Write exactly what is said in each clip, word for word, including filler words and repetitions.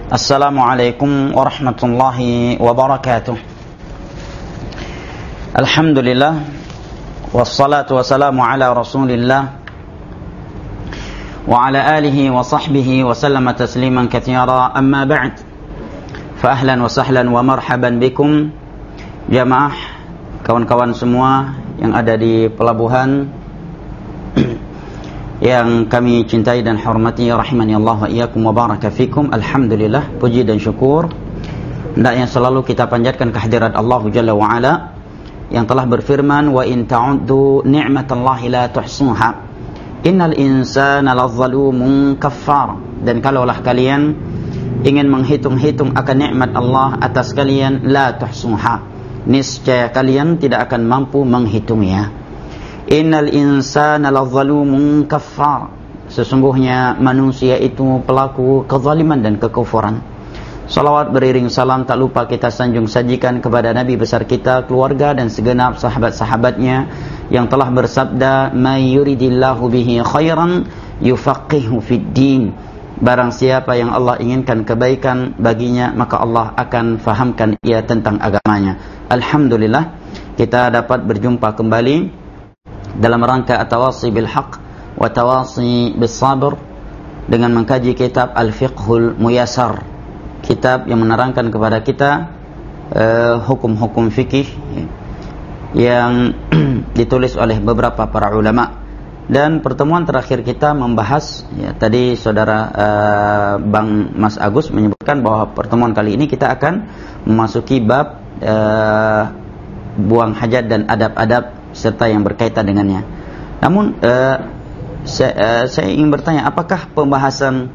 Assalamualaikum warahmatullahi wabarakatuh. Alhamdulillah, wassalatu wassalamu ala rasulillah wa ala alihi wa sahbihi wa sallama tasliman katsira, amma ba'd. Fa ahlan wa sahlan wa marhaban bikum jamaah, kawan-kawan semua yang ada di pelabuhan yang kami cintai dan hormati, rahimani Allah wa iyyakum wa baraka fikum. Alhamdulillah, puji dan syukur hendaknya selalu kita panjatkan kehadirat Allah Jalla wa Ala yang telah berfirman, wa in ta'uddu ni'matallahi la tuhsuha innal insana lazzalumun kaffar. Dan kalaulah kalian ingin menghitung-hitung akan nikmat Allah atas kalian, la tuhsuha, niscaya kalian tidak akan mampu menghitungnya. Innal insana lazzalumun kaffar, sesungguhnya manusia itu pelaku kezaliman dan kekufuran. Salawat beriring salam tak lupa kita sanjung sajikan kepada Nabi besar kita, keluarga dan segenap sahabat-sahabatnya yang telah bersabda, may yuridillahu bihi khairan yufaqihu fid din. Barang siapa yang Allah inginkan kebaikan baginya, maka Allah akan fahamkan ia tentang agamanya. Alhamdulillah, kita dapat berjumpa kembali dalam rangka at-tawasi bil haq wa tawasi bis sabr dengan mengkaji kitab Al-Fiqhul Muyassar, kitab yang menerangkan kepada kita uh, hukum-hukum fikih yang ditulis oleh beberapa para ulama. Dan pertemuan terakhir kita membahas, ya, tadi saudara uh, Bang Mas Agus menyebutkan bahwa pertemuan kali ini kita akan memasuki bab uh, buang hajat dan adab-adab serta yang berkaitan dengannya. Namun uh, saya, uh, saya ingin bertanya, apakah pembahasan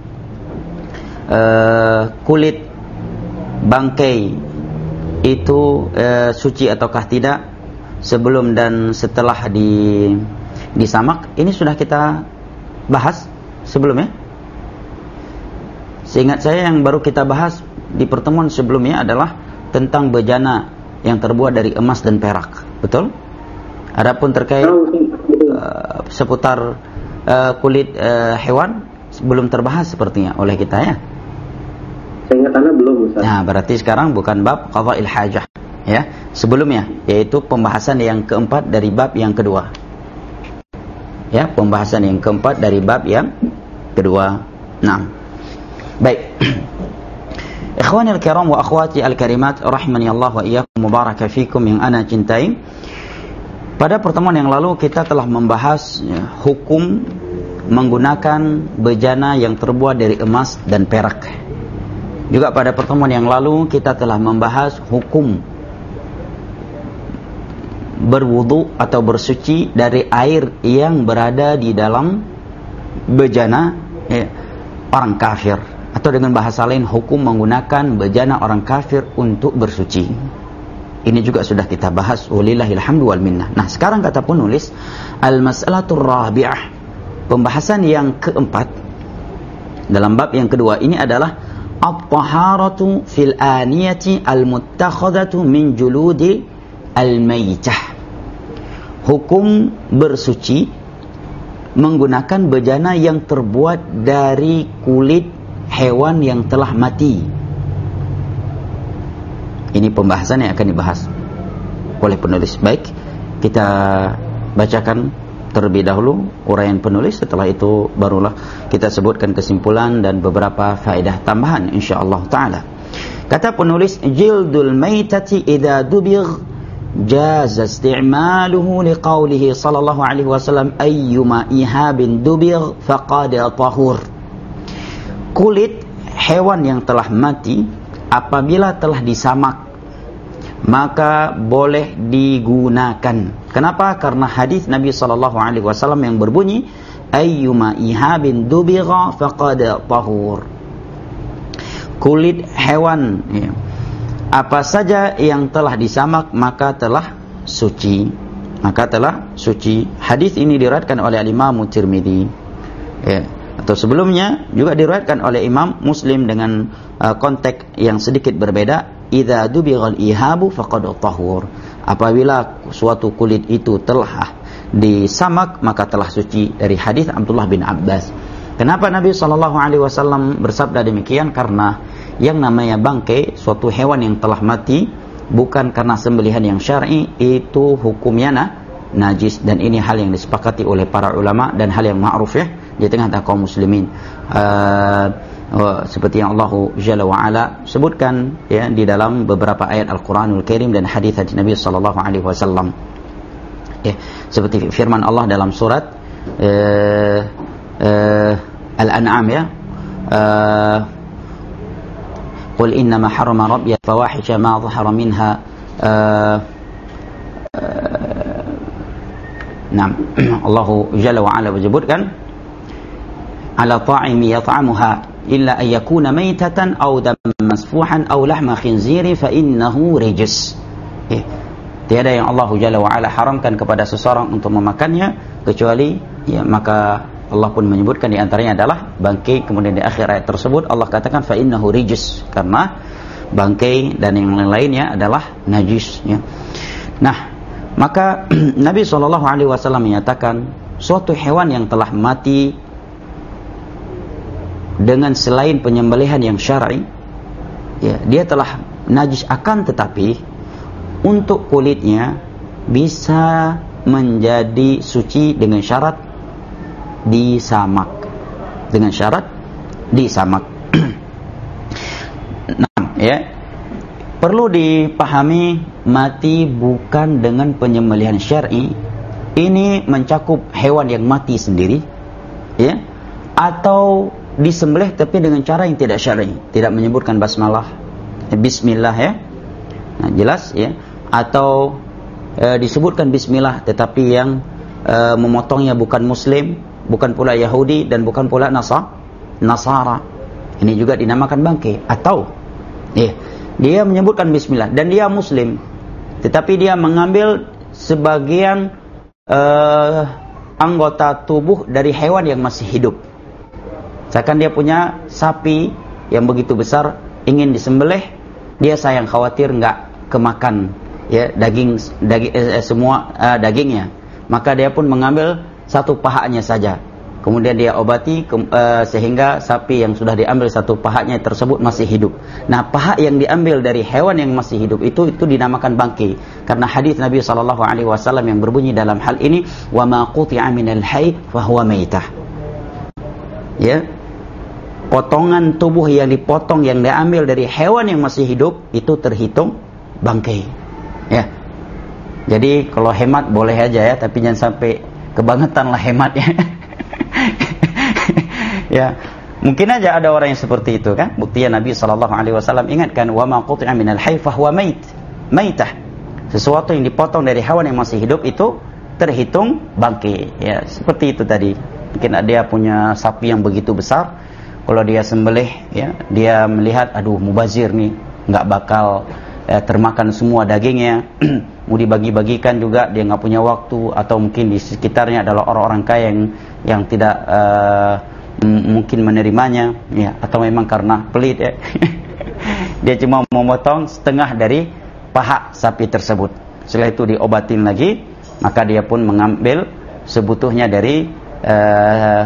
uh, kulit bangkai itu uh, suci ataukah tidak sebelum dan setelah di disamak? Ini sudah kita bahas sebelumnya. Seingat saya yang baru kita bahas di pertemuan sebelumnya adalah tentang bejana yang terbuat dari emas dan perak, betul? Adapun terkait uh, seputar uh, kulit uh, hewan belum terbahas sepertinya oleh kita, ya. Saya ingat Anda belum, Ustaz. Nah, berarti sekarang bukan bab qadha'il hajah, ya. Sebelumnya, yaitu pembahasan yang keempat dari bab yang kedua. Ya, pembahasan yang keempat dari bab yang kedua. Nah, baik. Ikhwanil kiram wa akhwati al-karimat, rahimani Allah wa iyyakum, mubaraka fikum yang ana cintai. Pada pertemuan yang lalu kita telah membahas, ya, hukum menggunakan bejana yang terbuat dari emas dan perak. Juga pada pertemuan yang lalu kita telah membahas hukum berwudu atau bersuci dari air yang berada di dalam bejana, ya, orang kafir, atau dengan bahasa lain hukum menggunakan bejana orang kafir untuk bersuci. Ini juga sudah kita bahas, walillahil hamdu wal minnah. Nah, sekarang kata penulis, al-mas'alatur rabi'ah, pembahasan yang keempat dalam bab yang kedua ini adalah at-taharatu fil aniyati al-muttakhadatu min juludi al-maytah. Hukum bersuci menggunakan bejana yang terbuat dari kulit hewan yang telah mati. Ini pembahasan yang akan dibahas oleh penulis. Baik, kita bacakan terlebih dahulu uraian penulis, setelah itu barulah kita sebutkan kesimpulan dan beberapa faedah tambahan insyaallah taala. Kata penulis, jildul maitati idza dubigh jaza isti'maluhu liqaulihi sallallahu alaihi wasallam ayyuma ihabin dubigh faqad tahur. Kulit hewan yang telah mati apabila telah disamak maka boleh digunakan. Kenapa? Karena hadis Nabi sallallahu alaihi wasallam yang berbunyi ayyuma ihabin dubigha faqad tahur. Kulit hewan, ya, apa saja yang telah disamak maka telah suci, maka telah suci. Hadis ini diriwayatkan oleh Imam Tirmidzi, ya, atau sebelumnya juga diriwayatkan oleh Imam Muslim dengan uh, konteks yang sedikit berbeda. Idza dubighal ihabu faqad tahur. Apabila suatu kulit itu telah disamak maka telah suci, dari hadis Abdullah bin Abbas. Kenapa Nabi sallallahu alaihi wasallam bersabda demikian? Karena yang namanya bangkai, suatu hewan yang telah mati bukan karena sembelihan yang syar'i, itu hukumnya nah, najis. Dan ini hal yang disepakati oleh para ulama dan hal yang ma'ruf ya di tengah kaum muslimin. Uh, uh, seperti yang Allah Jalla wa Ala sebutkan ya di dalam beberapa ayat Al-Qur'anul Karim dan hadis-hadis Nabi sallallahu alaihi wasallam. Ya, seperti firman Allah dalam surat uh, uh, Al-An'am ya. Uh, Qul innama harrama rabbi fawahisha ma dhahara minha uh, uh, Nah, Allah Jalla wa Ala menyebutkan ala ta'imi yat'amuha illa an yakuna maytatan aw daman masfuhan aw lahma khinziri fa innahu rijs. Eh, tiada yang Allah Jalla wa Ala haramkan kepada seseorang untuk memakannya kecuali ya, maka Allah pun menyebutkan di antaranya adalah bangkai. Kemudian di akhir ayat tersebut Allah katakan fa innahu rijs, karena bangkai dan yang lain-lainnya adalah najis ya. Nah, maka Nabi shallallahu alaihi wasallam menyatakan suatu hewan yang telah mati dengan selain penyembelihan yang syar'i ya, dia telah najis, akan tetapi untuk kulitnya bisa menjadi suci dengan syarat disamak, dengan syarat disamak. Nah, ya, perlu dipahami mati bukan dengan penyembelihan syar'i ini mencakup hewan yang mati sendiri ya, atau disembelih tapi dengan cara yang tidak syar'i, tidak menyebutkan basmalah, bismillah ya. Nah, jelas ya, atau e, disebutkan bismillah tetapi yang e, memotongnya bukan muslim, bukan pula Yahudi dan bukan pula Nasa, Nasara. Ini juga dinamakan bangkai. Atau ya, dia menyebutkan bismillah dan dia muslim, tetapi dia mengambil sebagian uh, anggota tubuh dari hewan yang masih hidup. Misalkan dia punya sapi yang begitu besar, ingin disembelih, dia sayang khawatir enggak kemakan ya daging, daging eh, semua uh, dagingnya, maka dia pun mengambil satu pahanya saja, kemudian dia obati ke, uh, sehingga sapi yang sudah diambil satu pahanya tersebut masih hidup. Nah, paha yang diambil dari hewan yang masih hidup itu itu dinamakan bangkai, karena hadis Nabi sallallahu alaihi wasallam yang berbunyi dalam hal ini, wa ma quti'a minal hayy fa huwa maitah. Ya, potongan tubuh yang dipotong yang diambil dari hewan yang masih hidup itu terhitung bangkai. Ya, jadi kalau hemat boleh aja ya, tapi jangan sampai kebangetan lah hematnya. Ya, mungkin aja ada orang yang seperti itu kan. Buktinya Nabi sallallahu alaihi wasallam ingatkan, wa ma quti'a minal hayy fa huwa mait, maitah. Sesuatu yang dipotong dari hewan yang masih hidup itu terhitung bangkai. Ya, seperti itu tadi. Mungkin dia punya sapi yang begitu besar, kalau dia sembelih ya, dia melihat aduh mubazir nih, enggak bakal eh, termakan semua dagingnya. Mau dibagi-bagikan juga dia nggak punya waktu, atau mungkin di sekitarnya adalah orang-orang kaya yang yang tidak uh, m- mungkin menerimanya ya, atau memang karena pelit ya. Dia cuma memotong setengah dari paha sapi tersebut, setelah itu diobatin lagi, maka dia pun mengambil sebutuhnya dari uh,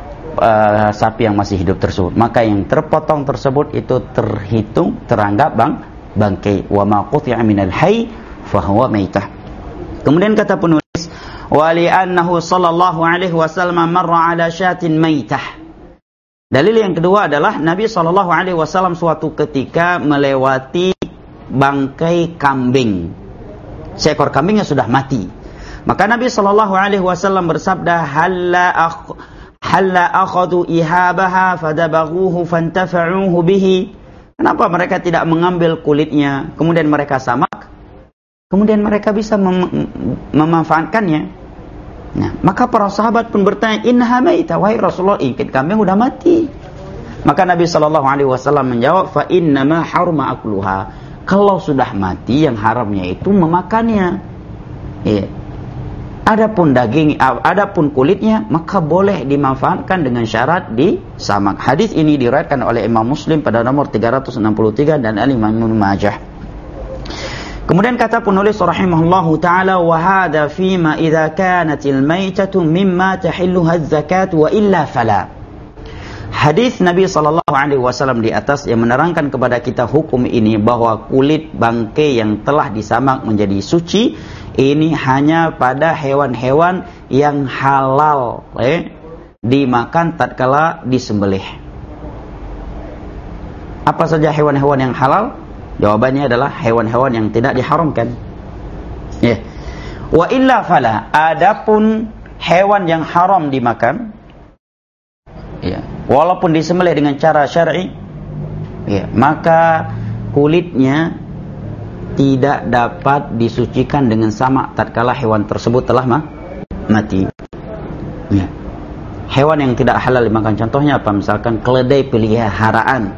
uh, sapi yang masih hidup tersebut, maka yang terpotong tersebut itu terhitung teranggap bang bangkai. Wa ma quti'a minal hayy fahuwa maitah. Kemudian kata penulis, wa li'annahu sallallahu alaihi wasallam marra ala syatin maitah. Dalil yang kedua adalah Nabi sallallahu alaihi wasallam suatu ketika melewati bangkai kambing. Seekor kambingnya sudah mati. Maka Nabi sallallahu alaihi wasallam bersabda, halla akh halla akhadhu ihabaha fadabaghuhu fantafa'uhu bihi. Kenapa mereka tidak mengambil kulitnya kemudian mereka samak, kemudian mereka bisa mem- memanfaatkannya. Nah, maka para sahabat pun bertanya, innaha maitah, wahai Rasulullah, ini kambing sudah mati. Maka Nabi sallallahu alaihi wasallam menjawab, fa innama haruma akluha. Kalau sudah mati, yang haramnya itu memakannya. Iya. Adapun daging, adapun kulitnya, maka boleh dimanfaatkan dengan syarat disamak. Hadis ini diriwayatkan oleh Imam Muslim pada nomor tiga ratus enam puluh tiga dan Al-Imam Ibnu Majah. Kemudian kata penulis rahimahullahu taala, wa hadza fima idza kanatil maitatu mimma tahilluha az-zakat wa illa fala. Hadis Nabi sallallahu alaihi wasallam di atas yang menerangkan kepada kita hukum ini bahwa kulit bangkai yang telah disamak menjadi suci ini hanya pada hewan-hewan yang halal eh, dimakan tatkala disembelih. Apa saja hewan-hewan yang halal? Jawabannya adalah hewan-hewan yang tidak diharamkan. Ya. Wa illa fala, adapun hewan yang haram dimakan, ya, walaupun disembelih dengan cara syar'i, ya, maka kulitnya tidak dapat disucikan dengan sama tatkala hewan tersebut telah ma mati. Ya. Hewan yang tidak halal dimakan, contohnya apa? Misalkan keledai peliharaan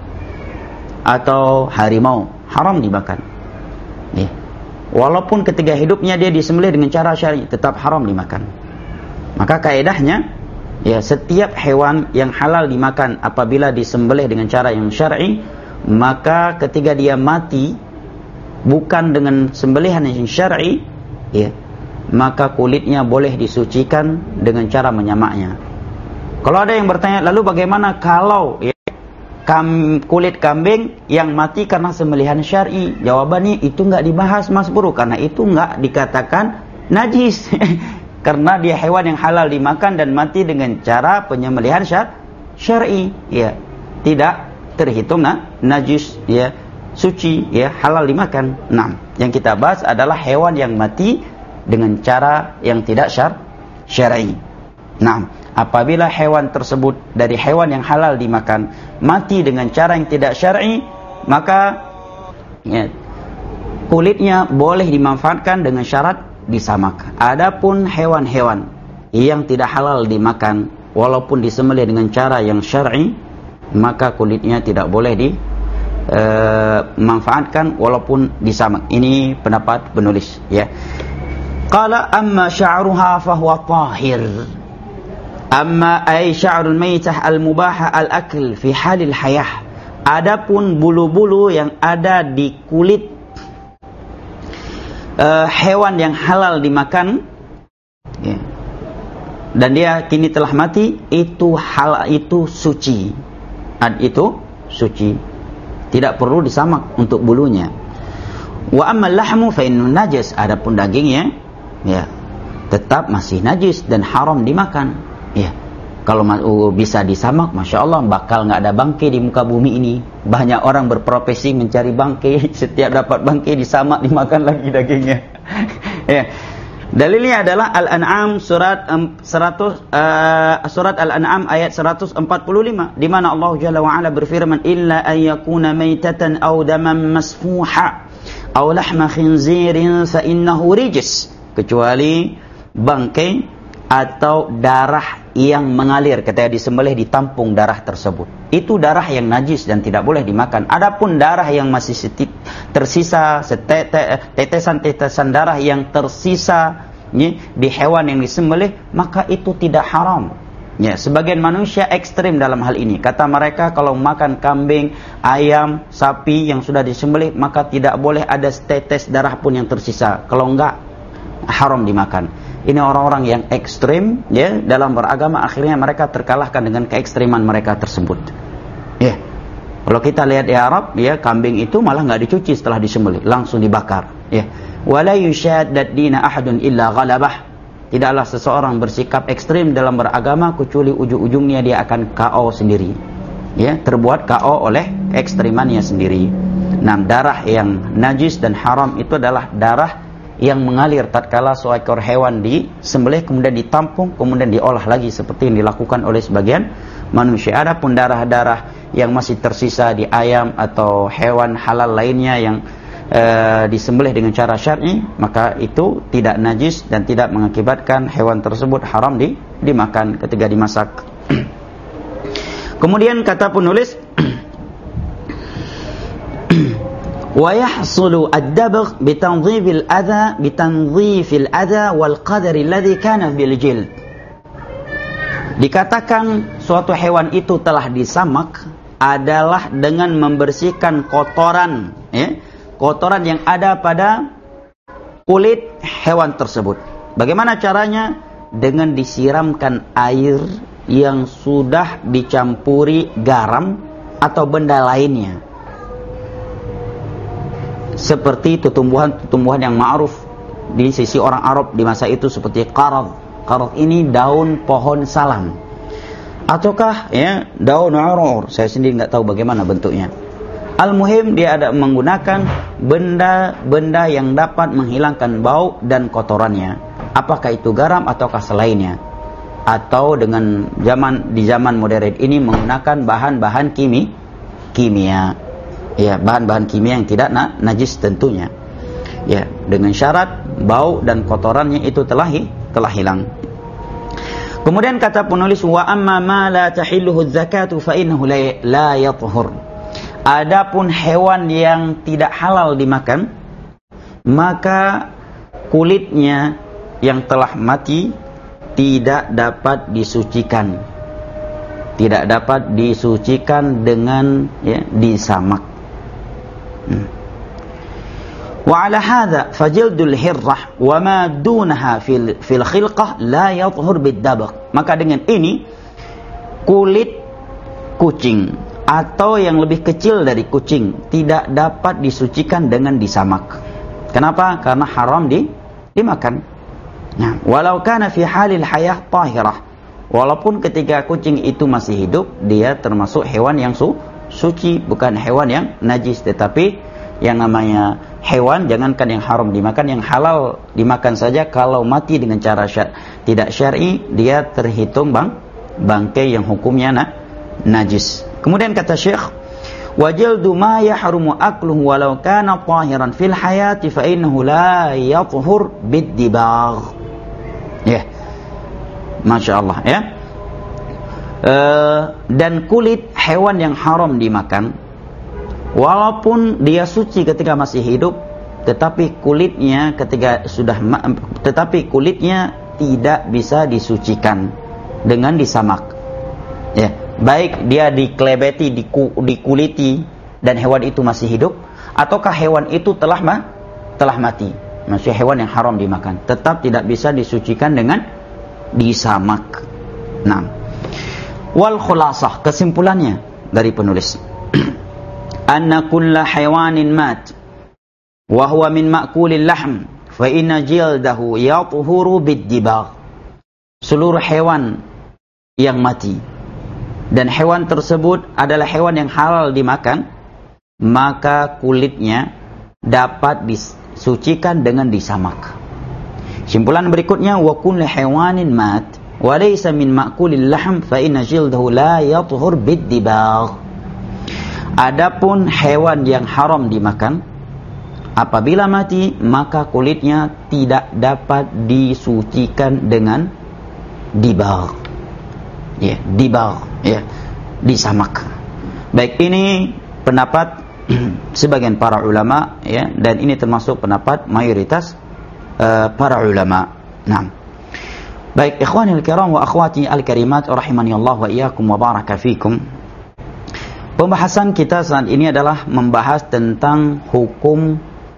atau harimau, haram dimakan. Ya. Walaupun ketika hidupnya dia disembelih dengan cara syar'i, tetap haram dimakan. Maka kaedahnya, ya, setiap hewan yang halal dimakan apabila disembelih dengan cara yang syar'i, maka ketika dia mati bukan dengan sembelihan yang syar'i, ya, maka kulitnya boleh disucikan dengan cara menyamaknya. Kalau ada yang bertanya, lalu bagaimana kalau, ya, Kam, kulit kambing yang mati karena sembelihan syar'i? Jawabannya itu enggak dibahas, Mas Bro, karena itu enggak dikatakan najis. Karena dia hewan yang halal dimakan dan mati dengan cara penyembelihan syar'i, ya, tidak terhitung nah, najis, ya, suci, ya, halal dimakan. Nah, yang kita bahas adalah hewan yang mati dengan cara yang tidak syar syar'i. Nah, apabila hewan tersebut dari hewan yang halal dimakan mati dengan cara yang tidak syar'i, maka, ya, kulitnya boleh dimanfaatkan dengan syarat disamak. Adapun hewan-hewan yang tidak halal dimakan walaupun disembelih dengan cara yang syar'i, maka kulitnya tidak boleh dimanfaatkan walaupun disamak. Ini pendapat penulis, ya. Qala amma sya'ruha fahuwa tahir. Amma ay sya'rul maytah al-mubahah al-akl fi halil hayah. Adapun bulu-bulu yang ada di kulit uh, hewan yang halal dimakan, ya, dan dia kini telah mati, itu hal itu suci. Ad itu suci. Tidak perlu disamak untuk bulunya. Wa amma lahmu fa innahu najis. Adapun dagingnya, ya, tetap masih najis dan haram dimakan. Ya, kalau uh, bisa disamak, masya Allah, bakal nggak ada bangkai di muka bumi ini. Banyak orang berprofesi mencari bangkai, setiap dapat bangkai disamak, dimakan lagi dagingnya. Ya, dalilnya adalah Al-An'am surat um, seratus, uh, surat Al-An'am ayat seratus empat puluh lima, di mana Allah Jalla wa Ala berfirman, illa an yakuna maitatan aw daman masfuha aw lahma khinzirin fa innahu rijis, kecuali bangkai atau darah yang mengalir ketika disembelih ditampung darah tersebut. Itu darah yang najis dan tidak boleh dimakan. Adapun darah yang masih setit, tersisa, tetesan-tetesan darah yang tersisa, ya, di hewan yang disembelih, maka itu tidak haram. Ya, sebagian manusia ekstrim dalam hal ini. Kata mereka kalau makan kambing, ayam, sapi yang sudah disembelih, maka tidak boleh ada tetes darah pun yang tersisa. Kalau enggak, haram dimakan. Ini orang-orang yang ekstrim, ya, dalam beragama, akhirnya mereka terkalahkan dengan keekstriman mereka tersebut. Ya, kalau kita lihat di Arab, ya, kambing itu malah nggak dicuci setelah disembelih, langsung dibakar. Ya, wala yushaddad dina ahadun illa ghalabah. Tidaklah seseorang bersikap ekstrim dalam beragama kecuali ujung-ujungnya dia akan K O sendiri. Ya, terbuat K O oleh keekstrimannya sendiri. Nah, darah yang najis dan haram itu adalah darah yang mengalir tatkala seekor hewan disembelih kemudian ditampung kemudian diolah lagi seperti yang dilakukan oleh sebagian manusia. Adapun darah-darah yang masih tersisa di ayam atau hewan halal lainnya yang e, disembelih dengan cara syar'i, maka itu tidak najis dan tidak mengakibatkan hewan tersebut haram di, dimakan ketika dimasak. Kemudian kata penulis, wa yahsulu ad-dabgh bi tanzifil adha bi tanzifil adha wal qadar alladhi kana bil jild. Dikatakan suatu hewan itu telah disamak adalah dengan membersihkan kotoran, ya, kotoran yang ada pada kulit hewan tersebut. Bagaimana caranya? Dengan disiramkan air, yang sudah dicampuri garam atau benda lainnya, seperti tumbuhan-tumbuhan yang ma'ruf di sisi orang Arab di masa itu seperti qarad. Qarad ini daun pohon salam, ataukah ya daun urur. Saya sendiri nggak tahu bagaimana bentuknya. Al-muhim dia ada menggunakan benda-benda yang dapat menghilangkan bau dan kotorannya. Apakah itu garam ataukah selainnya? Atau dengan zaman di zaman modern ini menggunakan bahan-bahan kimi, kimia. Ya, bahan-bahan kimia yang tidak na, najis tentunya. Ya, dengan syarat bau dan kotorannya itu telah telah hilang. Kemudian kata penulis, wa amma ma la tahilluhu zakatu fa innahu la, la yathhur. Adapun hewan yang tidak halal dimakan, maka kulitnya yang telah mati tidak dapat disucikan. Tidak dapat disucikan dengan ya, disamak. Hmm. Wa ala hadha fajildul hirrah wa ma dunaha fil fil khilqah la yathhur bid-dabq. Maka dengan ini kulit kucing atau yang lebih kecil dari kucing tidak dapat disucikan dengan disamak. Kenapa? Karena haram di dimakan. Nah, walau kana fi halil hayah tahirah. Walaupun ketika kucing itu masih hidup, dia termasuk hewan yang su suci, bukan hewan yang najis. Tetapi yang namanya hewan, jangankan yang haram dimakan, yang halal dimakan saja, kalau mati dengan cara syar tidak syar'i, dia terhitung bang bangkai yang hukumnya na najis. Kemudian kata Syekh, wajildu ma yahrumu akluhu walau kana tahiran fil hayati fa innahu la yathhur bid-dibagh. Ya. Masya Allah ya. Uh, dan kulit hewan yang haram dimakan, walaupun dia suci ketika masih hidup, tetapi kulitnya ketika sudah tetapi kulitnya tidak bisa disucikan dengan disamak. Ya, baik dia dikelebeti, diku, dikuliti dan hewan itu masih hidup, ataukah hewan itu telah ma, telah mati. Maksudnya hewan yang haram dimakan tetap tidak bisa disucikan dengan disamak. Nah, wal khulasah, kesimpulannya dari penulis, anna kulla hayawanin mat wa huwa min ma'kulil lahm fa inna jildahu yathhuru bid-dibagh. Seluruh hewan yang mati dan hewan tersebut adalah hewan yang halal dimakan, maka kulitnya dapat disucikan dengan disamak. Simpulan berikutnya, wa kullu hayawanin mat wa laysa min ma'kulil lahm fa inna jildahu la yathhur bid-dibagh. Adapun hewan yang haram dimakan, apabila mati maka kulitnya tidak dapat disucikan dengan dibagh. Ya, dibagh, ya, disamak. Baik, ini pendapat sebagian para ulama, ya, dan ini termasuk pendapat mayoritas uh, para ulama. Nah, baik, ikhwanil kiram wa akhwati al-karimat rahimani Allah wa iyyakum wa baraka fikum. Pembahasan kita saat ini adalah membahas tentang hukum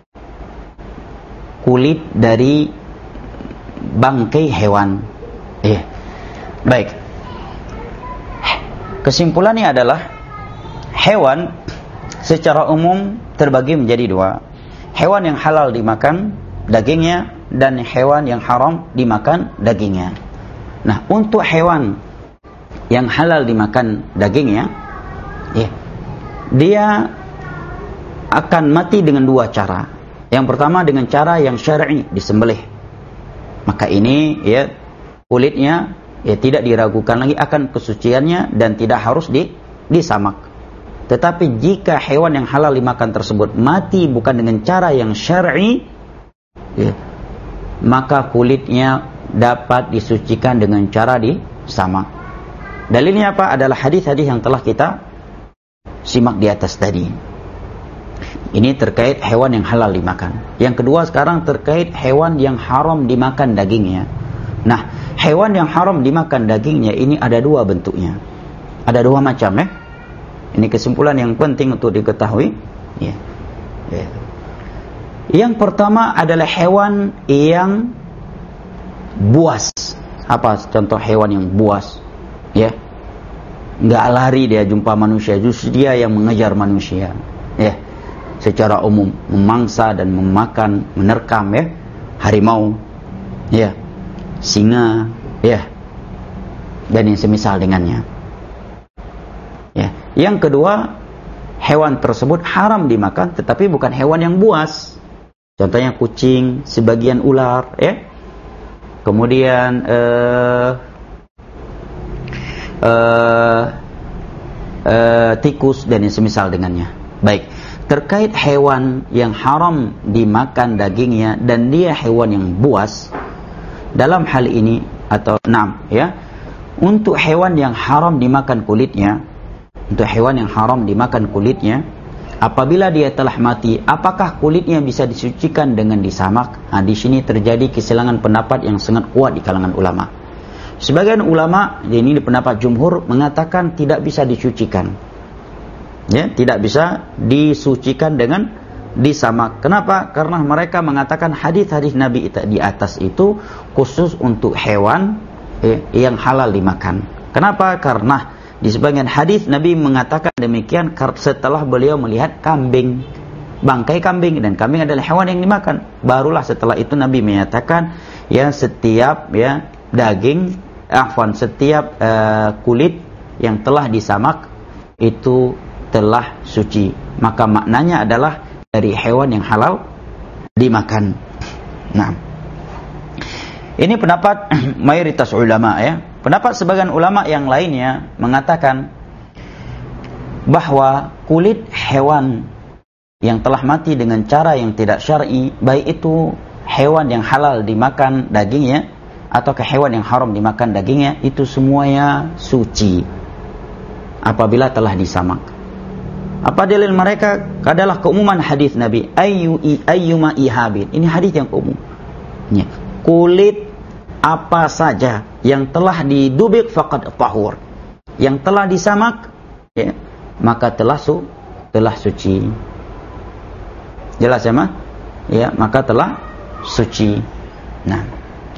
kulit dari bangkai hewan. Ya, baik. Kesimpulannya adalah hewan secara umum terbagi menjadi dua. Hewan yang halal dimakan dagingnya dan hewan yang haram dimakan dagingnya. Nah, untuk hewan yang halal dimakan dagingnya, ya, dia akan mati dengan dua cara. Yang pertama dengan cara yang syar'i, disembelih. Maka ini ya kulitnya ya tidak diragukan lagi akan kesuciannya dan tidak harus di, disamak. Tetapi jika hewan yang halal dimakan tersebut mati bukan dengan cara yang syar'i, ya, maka kulitnya dapat disucikan dengan cara disamak. Dalilnya apa? Adalah hadis-hadis yang telah kita simak di atas tadi. Ini terkait hewan yang halal dimakan. Yang kedua sekarang terkait hewan yang haram dimakan dagingnya. Nah, hewan yang haram dimakan dagingnya ini ada dua bentuknya. Ada dua macam, ya. Ini kesimpulan yang penting untuk diketahui. Ya. Ya. Yang pertama adalah hewan yang buas. Apa contoh hewan yang buas? Ya. Enggak lari dia jumpa manusia, justru dia yang mengejar manusia. Ya. Secara umum memangsa dan memakan, menerkam ya harimau, ya, singa, ya, dan yang semisal dengannya. Ya. Yang kedua, hewan tersebut haram dimakan, tetapi bukan hewan yang buas. Contohnya kucing, sebagian ular, ya. Kemudian eh, eh, eh, tikus dan yang semisal dengannya. Baik. Terkait hewan yang haram dimakan dagingnya dan dia hewan yang buas, dalam hal ini atau enam ya, untuk hewan yang haram dimakan kulitnya, untuk hewan yang haram dimakan kulitnya, apabila dia telah mati, apakah kulitnya bisa disucikan dengan disamak? Nah, di sini terjadi keselangan pendapat yang sangat kuat di kalangan ulama. Sebagian ulama, ini di pendapat jumhur, mengatakan tidak bisa disucikan. Ya, tidak bisa disucikan dengan disamak. Kenapa? Karena mereka mengatakan hadis-hadis Nabi di atas itu khusus untuk hewan eh, yang halal dimakan. Kenapa? Karena di sebagian hadis Nabi mengatakan demikian setelah beliau melihat kambing, bangkai kambing, dan kambing adalah hewan yang dimakan. Barulah setelah itu Nabi menyatakan ya setiap ya daging, afwan, setiap uh, kulit yang telah disamak itu telah suci. Maka maknanya adalah dari hewan yang halal dimakan. Nah, ini pendapat mayoritas ulama ya. Pendapat sebagian ulama yang lainnya mengatakan bahwa kulit hewan yang telah mati dengan cara yang tidak syar'i, baik itu hewan yang halal dimakan dagingnya atau ke hewan yang haram dimakan dagingnya, itu semuanya suci apabila telah disamak. Apa dalil mereka? Adalah keumuman hadis Nabi, ayyu ayyuma ihabin. Ini hadis yang umum. Ya. Kulit apa saja yang telah didubik faqad tahur, yang telah disamak, ya, maka telah su telah suci. Jelas ya, Ma? Ya, maka telah suci. Nah,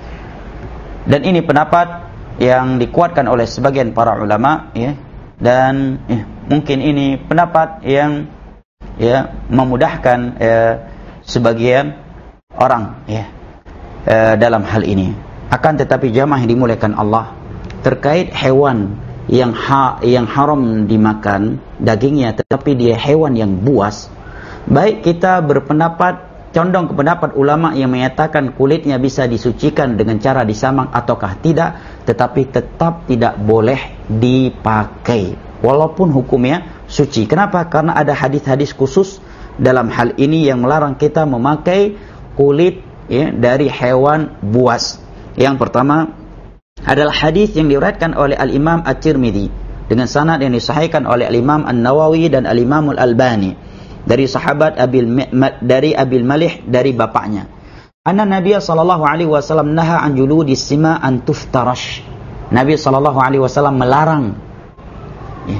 dan ini pendapat yang dikuatkan oleh sebagian para ulama, ya, dan ya, mungkin ini pendapat yang ya memudahkan ya, sebagian orang ya eh, dalam hal ini. Akan tetapi jamaah yang dimuliakan Allah, terkait hewan yang ha, yang haram dimakan dagingnya tetapi dia hewan yang buas, baik kita berpendapat condong ke pendapat ulama yang menyatakan kulitnya bisa disucikan dengan cara disamak ataukah tidak, tetapi tetap tidak boleh dipakai walaupun hukumnya suci. Kenapa? Karena ada hadis-hadis khusus dalam hal ini yang melarang kita memakai kulit ya, dari hewan buas. Yang pertama adalah hadis yang diriwayatkan oleh Al-Imam At-Tirmidzi dengan sanad yang disahihkan oleh Al-Imam An-Nawawi dan Al-Imam Al-Albani dari sahabat Abil dari Abil Malih dari bapaknya. Anna Nabi sallallahu alaihi wasallam naha an juludis sima an tuftarash. Nabi sallallahu alaihi wasallam melarang ya,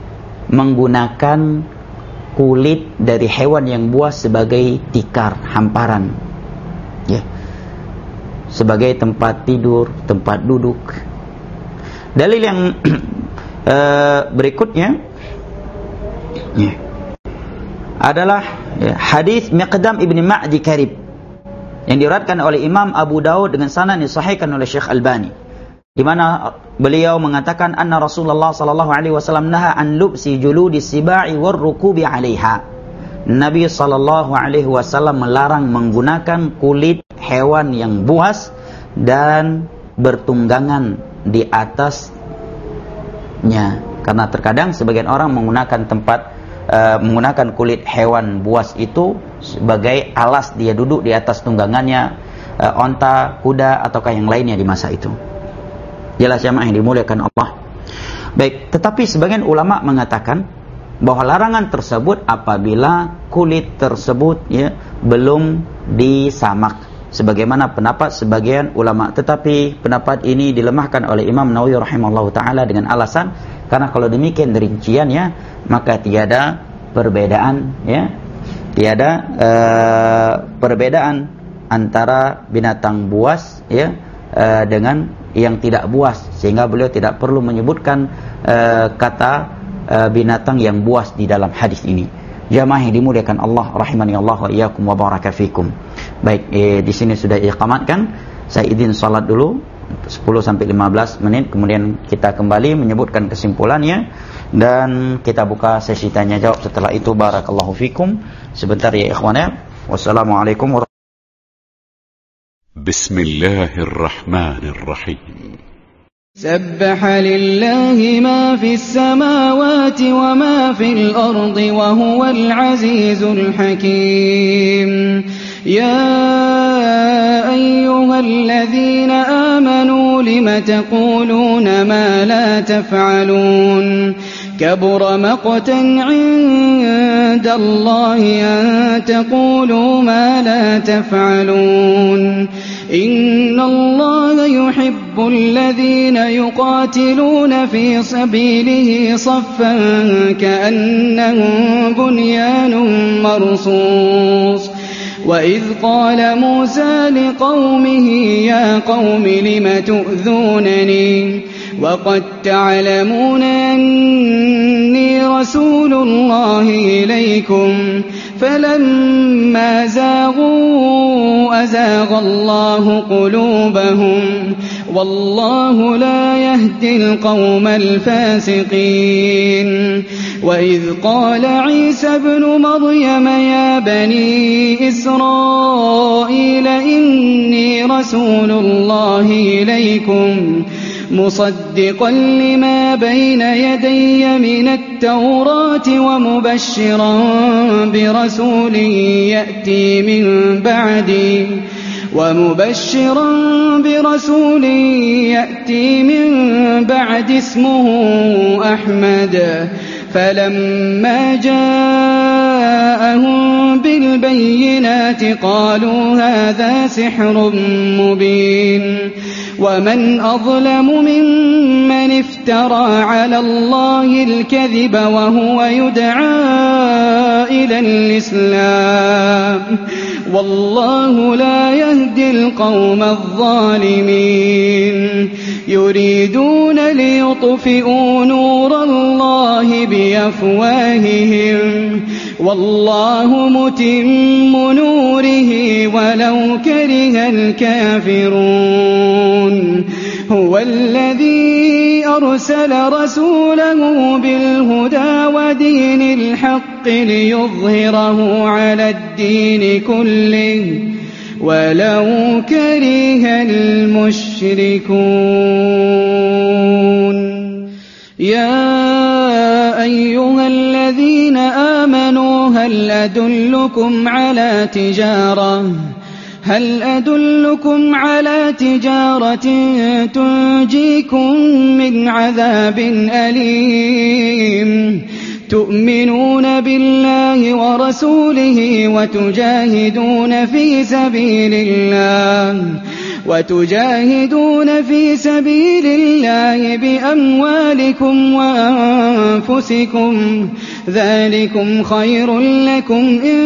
menggunakan kulit dari hewan yang buas sebagai tikar, hamparan. Ya. Sebagai tempat tidur, tempat duduk. Dalil yang uh, berikutnya ya, adalah ya, hadis Miqdam ibn Ma'di Karib yang diriwayatkan oleh Imam Abu Daud dengan sanad yang disahihkan oleh Syekh Albani, di mana beliau mengatakan anna Rasulullah sallallahu alaihi wasallam naha an lubsi juludis sibai war rukubi 'alaiha. Nabi sallallahu alaihi wasallam melarang menggunakan kulit hewan yang buas dan bertunggangan di atasnya, karena terkadang sebagian orang menggunakan tempat uh, menggunakan kulit hewan buas itu sebagai alas dia duduk di atas tunggangannya, uh, onta, kuda ataukah yang lainnya di masa itu. Jelas jamaah yang dimuliakan Allah. Baik, tetapi sebagian ulama mengatakan bahwa larangan tersebut apabila kulit tersebut ya belum disamak, sebagaimana pendapat sebagian ulama. Tetapi pendapat ini dilemahkan oleh Imam Nawawi rahimahullahu taala dengan alasan karena kalau demikian rinciannya maka tiada perbedaan ya, tiada uh, perbedaan antara binatang buas ya uh, dengan yang tidak buas, sehingga beliau tidak perlu menyebutkan uh, kata uh, binatang yang buas di dalam hadis ini. Jamaah yang dimuliakan Allah, rahimani Allah wa iyyakum wa baraka fikum. Baik, eh, di sini sudah iqamatkan. Saya izin salat dulu sepuluh sampai lima belas menit, kemudian kita kembali menyebutkan kesimpulannya dan kita buka sesi tanya jawab setelah itu. Barakallahu fikum. Sebentar ya ikhwana. Wassalamualaikum warahmatullahi wabarakatuh. Bismillahirrahmanirrahim. سبح لله ما في السماوات وما في الأرض وهو العزيز الحكيم. يا أيها الذين آمنوا لم تقولون ما لا تفعلون كبر مقتا عند الله أن تقولوا ما لا تفعلون إن الله يحب الذين يقاتلون في سبيله صفا كأنهم بنيان مرصوص. وإذ قال موسى لقومه يا قوم لم تؤذونني وقد تعلمون أني رسول الله إليكم فلما زاغوا أزاغ الله قلوبهم والله لا يهدي القوم الفاسقين. وإذ قال عيسى ابن مريم يا بني إسرائيل إني رسول الله إليكم مصدقا لما بين يدي من التوراة ومبشرا برسول يأتي من بعدي ومبشرا برسول يأتي من بعد اسمه أحمد. فلما جاءهم بالبينات قالوا هذا سحر مبين. ومن أظلم ممن افترى على الله الكذب وهو يدعى إلى الإسلام والله لا يهدي القوم الظالمين. يريدون ليطفئوا نور الله بأفواههم والله متم نوره ولو كره الكافرون. هو الذي أرسل رسوله بالهدى ودين الحق ليظهره على الدين كله ولو كره المشركون. يا أيها الذين آمنوا هل أدلكم على تجارة هل أدلكم على تجارة تنجيكم من عذاب أليم تؤمنون بالله ورسوله وتجاهدون في سبيل الله وتجاهدون في سبيل الله بأموالكم وأنفسكم ذلكم خير لكم إن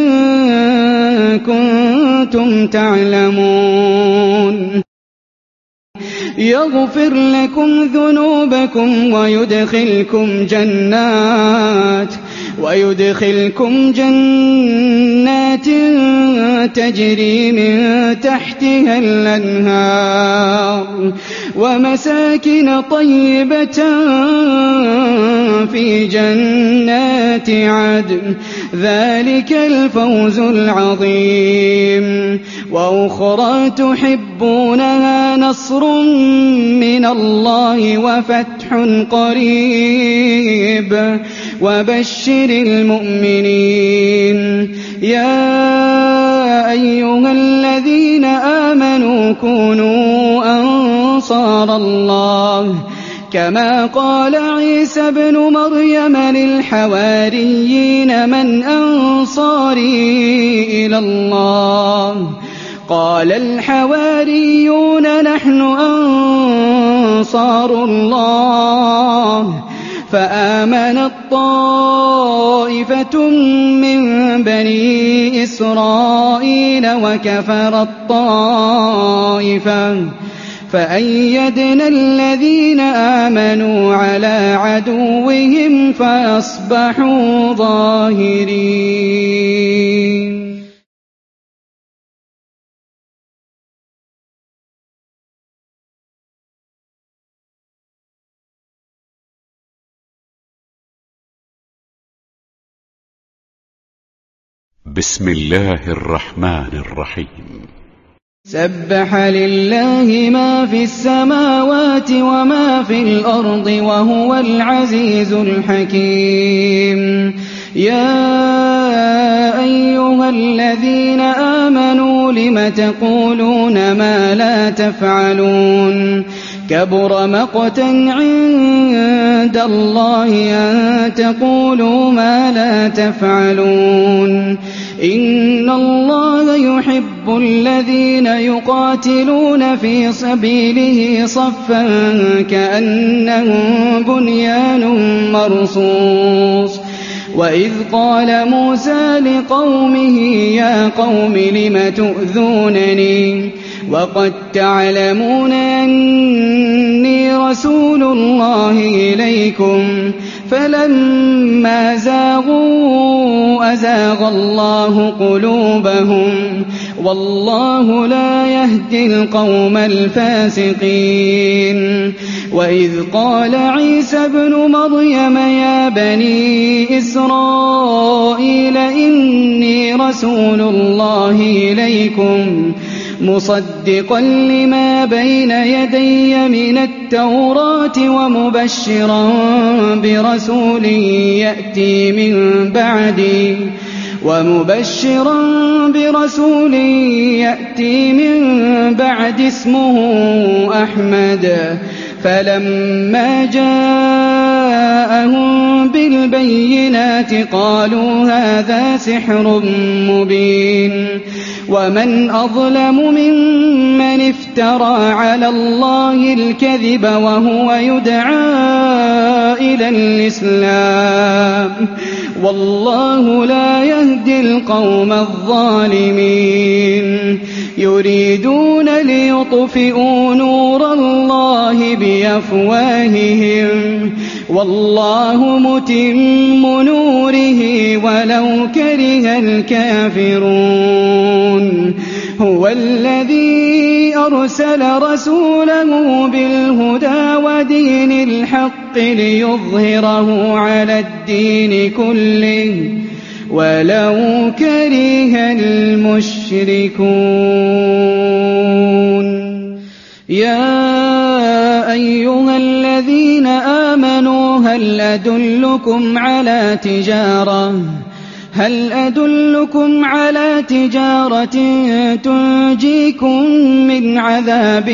كنتم تعلمون. يغفر لكم ذنوبكم ويدخلكم جنات ويدخلكم جنات تجري من تحتها الأنهار ومساكن طيبة في جنات عدن ذلك الفوز العظيم. وأخرى تحبونها نصر من الله وفتح قريب وبشر المؤمنين. يا أيها الذين آمنوا كونوا أنصار الله كما قال عيسى ابن مريم للحواريين من أنصاري إلى الله قال الحواريون نحن أنصار الله فآمنت طائفة من بني إسرائيل وكفرت طائفة فأيدنا الذين آمنوا على عدوهم فأصبحوا ظاهرين. بسم الله الرحمن الرحيم. سبح لله ما في السماوات وما في الأرض وهو العزيز الحكيم. يا أيها الذين آمنوا لم تقولون ما لا تفعلون كبر مقتا عند الله أن تقولوا ما لا تفعلون. إن الله يحب الذين يقاتلون في سبيله صفا كأنهم بنيان مرصوص. وإذ قال موسى لقومه يا قوم لم تؤذونني وقد تعلمون أني رسول الله إليكم فلما زاغوا أزاغ الله قلوبهم والله لا يهدي القوم الفاسقين. وإذ قال عيسى ابن مريم يا بني إسرائيل إني رسول الله إليكم مصدقا لما بين يدي من التوراة ومبشرا برسول يأتي من بعدي ومبشرا برسول يأتي من بعد اسمه أحمد. فلما جاءهم بالبينات قالوا هذا سحر مبين. ومن أظلم ممن افترى على الله الكذب وهو يدعى إلى الإسلام والله لا يهدي القوم الظالمين. يريدون ليطفئوا نور الله بأفواههم والله متم نوره ولو كره الكافرون. هو الذي أرسل رسوله بالهدى ودين الحق ليظهره على الدين كله ولو كره المشركون. يا أيها الذين آمنوا هل أدلكم على تجارة هل أدلكم على تجارة تنجيكم من عذاب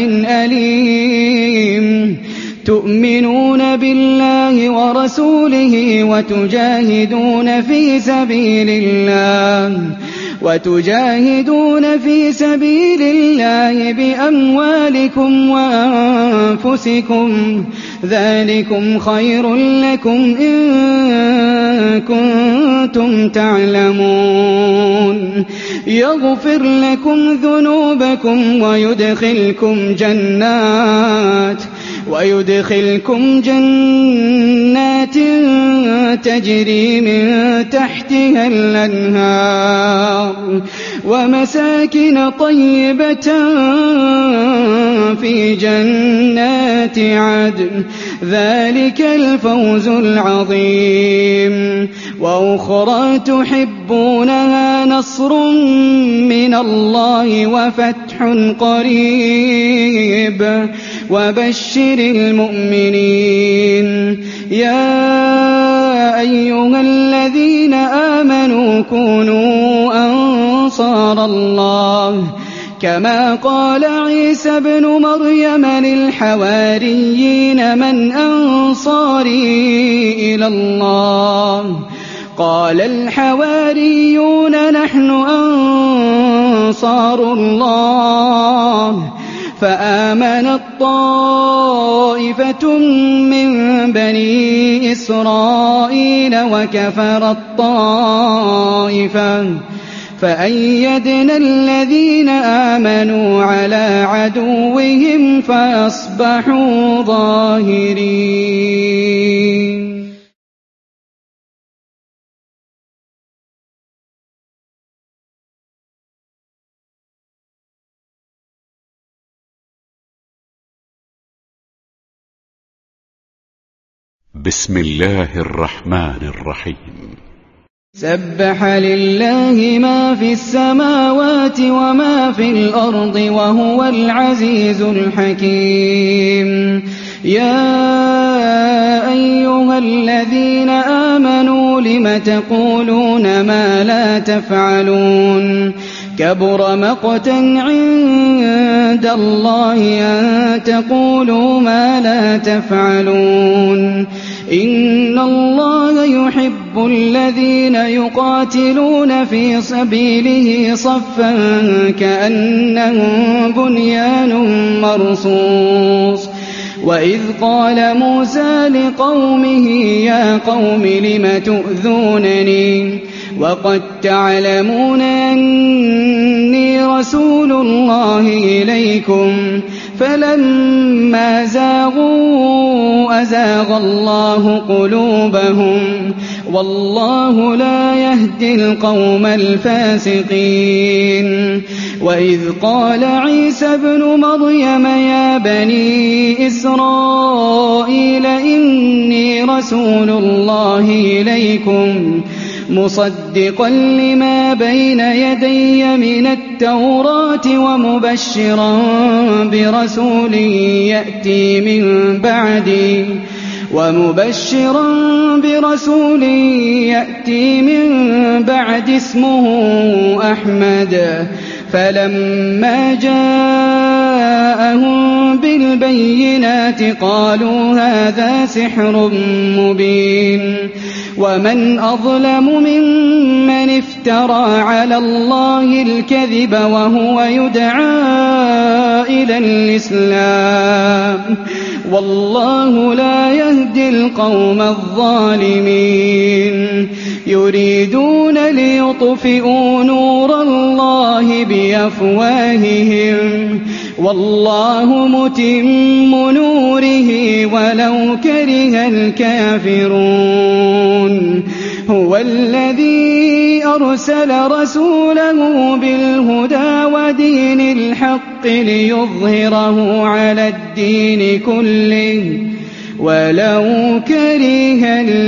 أليم تؤمنون بالله ورسوله وتجاهدون في سبيل الله وتجاهدون في سبيل الله بأموالكم وأنفسكم ذلكم خير لكم إن كنتم تعلمون. يغفر لكم ذنوبكم ويدخلكم جنات ويدخلكم جنات تجري من تحتها الأنهار ومساكن طيبة في جنات عدن ذلك الفوز العظيم. وأخرى تحبونها نصر من الله وفتح قريب وبشر المؤمنين. يا أيها الذين آمنوا كونوا أنصار الله كما قال عيسى ابن مريم للحواريين من أنصاري إلى الله قال الحواريون نحن أنصار الله. فآمنت طائفة من بني إسرائيل وكفرت طائفة فأيدنا الذين آمنوا على عدوهم فأصبحوا ظاهرين. بسم الله الرحمن الرحيم. سبح لله ما في السماوات وما في الأرض وهو العزيز الحكيم. يا أيها الذين آمنوا لم تقولون ما لا تفعلون كبر مقتا عند الله أن تقولوا ما لا تفعلون. إن الله يحب الذين يقاتلون في سبيله صفا كأنهم بنيان مرصوص. وإذ قال موسى لقومه يا قوم لم تؤذونني وقد تعلمون أني رسول الله إليكم فلما زاغوا أزاغ الله قلوبهم والله لا يهدي القوم الفاسقين. وإذ قال عيسى ابن مريم يا بني إسرائيل إني رسول الله إليكم مصدقا لما بين يدي من التوراة ومبشرا برسول يأتي من بعدي ومبشرا برسول يأتي من بعد اسمه أحمد. فلما جاءهم بالبينات قالوا هذا سحر مبين. ومن أظلم ممن افترى على الله الكذب وهو يدعى إلى الإسلام والله لا يهدي القوم الظالمين. يريدون ليطفئوا نور الله بأفواههم والله متم نوره ولو كره الكافرون. هو الذي أرسل رسوله بالهدى ودين الحق ليظهره على الدين كله ولو كره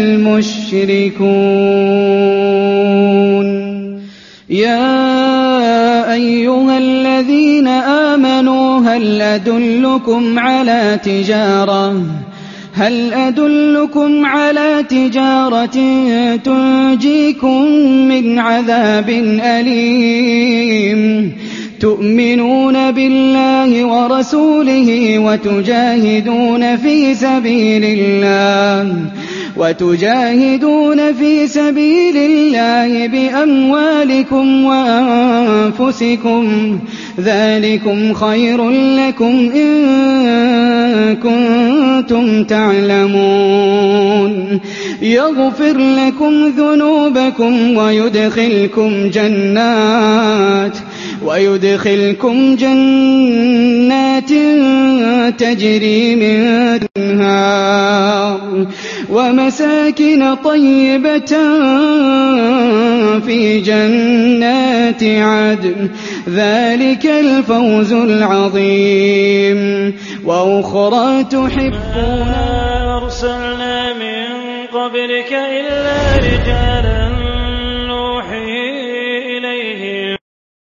المشركون. يا أيها الذين آمنوا هل أدلكم على تجارة هل أدلكم على تجارة تنجيكم من عذاب أليم تؤمنون بالله ورسوله وتجاهدون في سبيل الله وتجاهدون في سبيل الله بأموالكم وأنفسكم ذلكم خير لكم إن كنتم تعلمون. يغفر لكم ذنوبكم ويدخلكم جنات ويدخلكم جنات تجري من أنهار ومساكن طيبة في جنات عدن ذلك الفوز العظيم. وأخرى تحبونها أرسلنا من قبلك إلا رجالا نوحي إليهم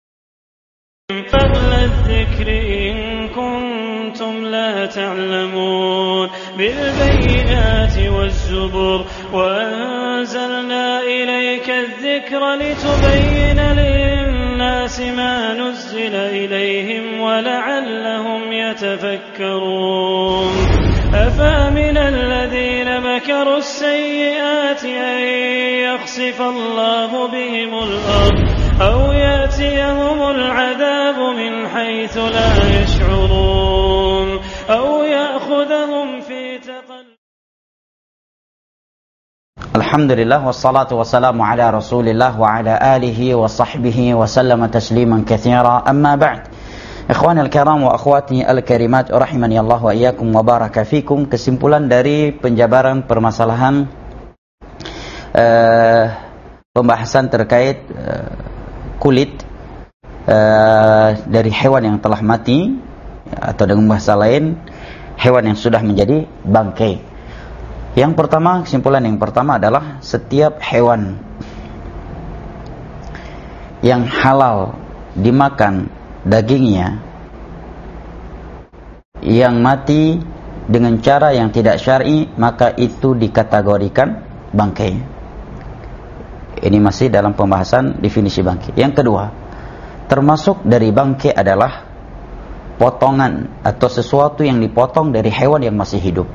فضل الذكر إن كنتم لا تعلمون. بالبينات والزبر وأنزلنا إليك الذكر لتبين للناس ما نزل إليهم ولعلهم يتفكرون. أفأمن الذين مكروا السيئات أن يخسف الله بهم الأرض أو يأتيهم العذاب من حيث لا يشعرون أو يأخذهم في تقلب. Alhamdulillah wassalatu wassalamu ala Rasulillah wa ala alihi wa sahbihi wa sallama tasliman katsira. Amma ba'd. Ikhwani al-kiram wa akhwati al-karimat rahimani Allah wa iyyakum wa baraka fikum. Kesimpulan dari penjabaran permasalahan uh, pembahasan terkait uh, kulit uh, dari hewan yang telah mati, atau dengan bahasa lain hewan yang sudah menjadi bangkai. Yang pertama, kesimpulan yang pertama adalah setiap hewan yang halal dimakan dagingnya yang mati dengan cara yang tidak syar'i, maka itu dikategorikan bangkai. Ini masih dalam pembahasan definisi bangkai. Yang kedua, termasuk dari bangkai adalah potongan atau sesuatu yang dipotong dari hewan yang masih hidup.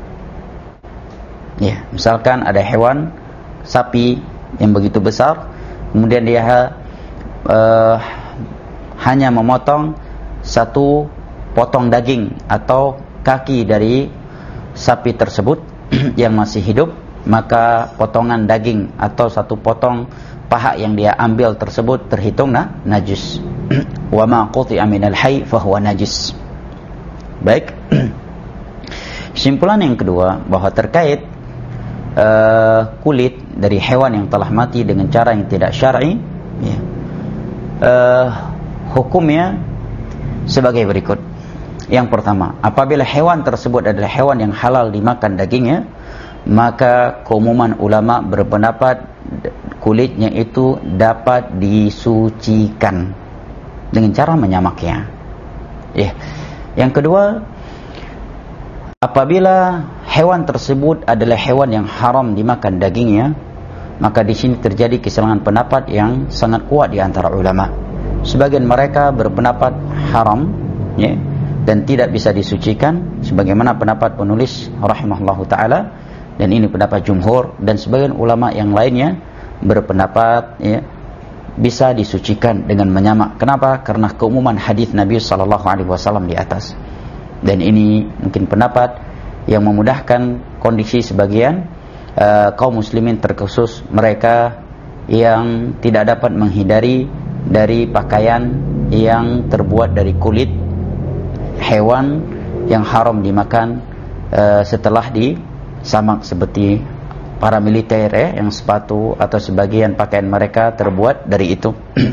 Ya, misalkan ada hewan sapi yang begitu besar, kemudian dia uh, hanya memotong satu potong daging atau kaki dari sapi tersebut yang masih hidup, maka potongan daging atau satu potong paha yang dia ambil tersebut terhitung nah, najis. Wa ma quti'a minal hayy fa huwa najis. Baik. Kesimpulan yang kedua, bahwa terkait uh, kulit dari hewan yang telah mati dengan cara yang tidak syar'i, ya, uh, hukumnya sebagai berikut. Yang pertama, apabila hewan tersebut adalah hewan yang halal dimakan dagingnya, maka keumuman ulama berpendapat kulitnya itu dapat disucikan dengan cara menyamaknya. Ya. Yang kedua, apabila hewan tersebut adalah hewan yang haram dimakan dagingnya, maka di sini terjadi keselangan pendapat yang sangat kuat di antara ulama. Sebagian mereka berpendapat haram, ya, dan tidak bisa disucikan, sebagaimana pendapat penulis rahimahullahu taala, dan ini pendapat jumhur, dan sebagian ulama yang lainnya berpendapat, ya, bisa disucikan dengan menyamak. Kenapa? Karena keumuman hadis Nabi sallallahu alaihi wasallam di atas. Dan ini mungkin pendapat yang memudahkan kondisi sebagian uh, kaum muslimin, terkhusus mereka yang tidak dapat menghindari dari pakaian yang terbuat dari kulit hewan yang haram dimakan uh, setelah disamak, seperti para militer, eh, yang sepatu atau sebagian pakaian mereka terbuat dari itu.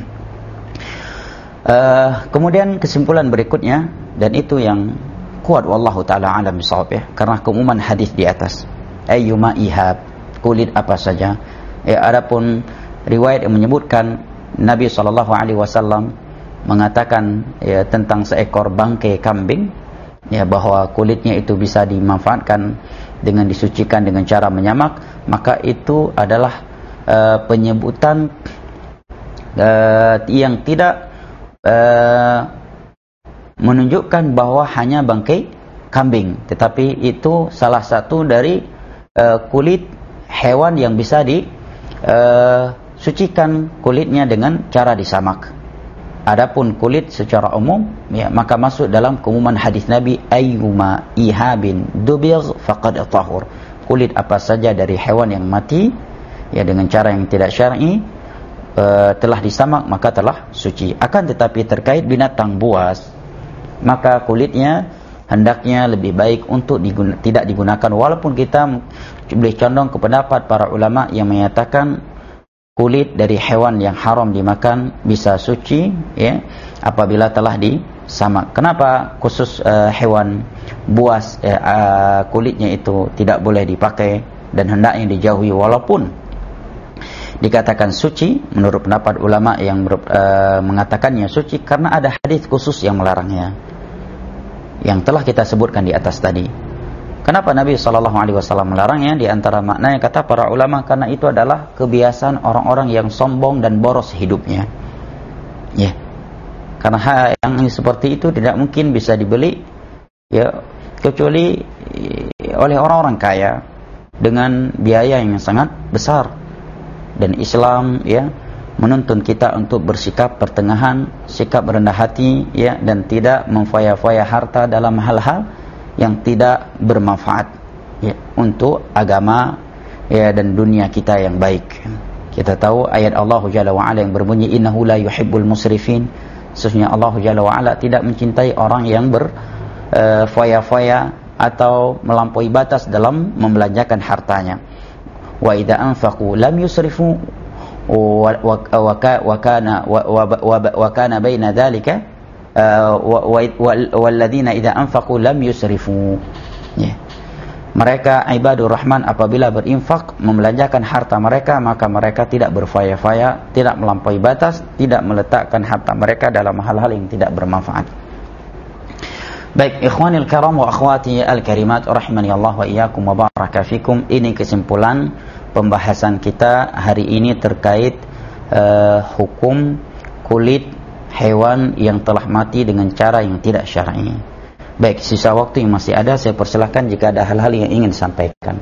uh, kemudian kesimpulan berikutnya, dan itu yang kuat wallahu taala alam bisawab, ya, karena keumuman hadis di atas, ayyuma ihab, kulit apa saja. Ya, adapun riwayat yang menyebutkan Nabi sallallahu alaihi wasallam mengatakan, ya, tentang seekor bangkai kambing, ya, bahwa kulitnya itu bisa dimanfaatkan dengan disucikan dengan cara menyamak, maka itu adalah uh, penyebutan uh, yang tidak uh, menunjukkan bahwa hanya bangkai kambing, tetapi itu salah satu dari uh, kulit hewan yang bisa disucikan uh, kulitnya dengan cara disamak. Adapun kulit secara umum, ya, maka masuk dalam keumuman hadis Nabi, ayyuma ihabin dubigh faqad tahur. Kulit apa saja dari hewan yang mati, ya, dengan cara yang tidak syar'i, e, telah disamak, maka telah suci. Akan tetapi terkait binatang buas, maka kulitnya hendaknya lebih baik untuk diguna, tidak digunakan, walaupun kita boleh condong ke pendapat para ulama yang menyatakan kulit dari hewan yang haram dimakan bisa suci, ya, apabila telah disamak. Kenapa khusus uh, hewan buas uh, uh, kulitnya itu tidak boleh dipakai dan hendaknya dijauhi, walaupun dikatakan suci menurut pendapat ulama yang uh, mengatakannya suci, karena ada hadis khusus yang melarangnya, yang telah kita sebutkan di atas tadi. Kenapa Nabi sallallahu alaihi wasallam melarangnya? Di antara maknanya kata para ulama, karena itu adalah kebiasaan orang-orang yang sombong dan boros hidupnya. Ya. Karena yang seperti itu tidak mungkin bisa dibeli, ya, kecuali oleh orang-orang kaya dengan biaya yang sangat besar. Dan Islam, ya, menuntun kita untuk bersikap pertengahan, sikap rendah hati, ya, dan tidak memfoya-foya harta dalam hal-hal yang tidak bermanfaat, ya, untuk agama ya dan dunia kita yang baik. Kita tahu ayat Allah Jalla wa Ala yang berbunyi innahu la yuhibbul musrifin. Sesungguhnya Allah Jalla wa Ala tidak mencintai orang yang berfoya-foya uh, atau melampaui batas dalam membelanjakan hartanya. Wa idza anfaqu lam yusrifu wa wa kana wa kana baina dzalika walladzina idza anfaqu lam yusrifu. Ya. Mereka ibadur rahman apabila berinfak membelanjakan harta mereka maka mereka tidak berfoya-foya, tidak melampaui batas, tidak meletakkan harta mereka dalam hal-hal yang tidak bermanfaat. Baik, ikhwanil karam wa akhwati al-karimat rahimani Allah wa iyyakum wa baraka fikum. Ini kesimpulan pembahasan kita hari ini terkait uh, hukum kulit hewan yang telah mati dengan cara yang tidak syar'i. Baik, sisa waktu yang masih ada saya persilahkan jika ada hal-hal yang ingin disampaikan.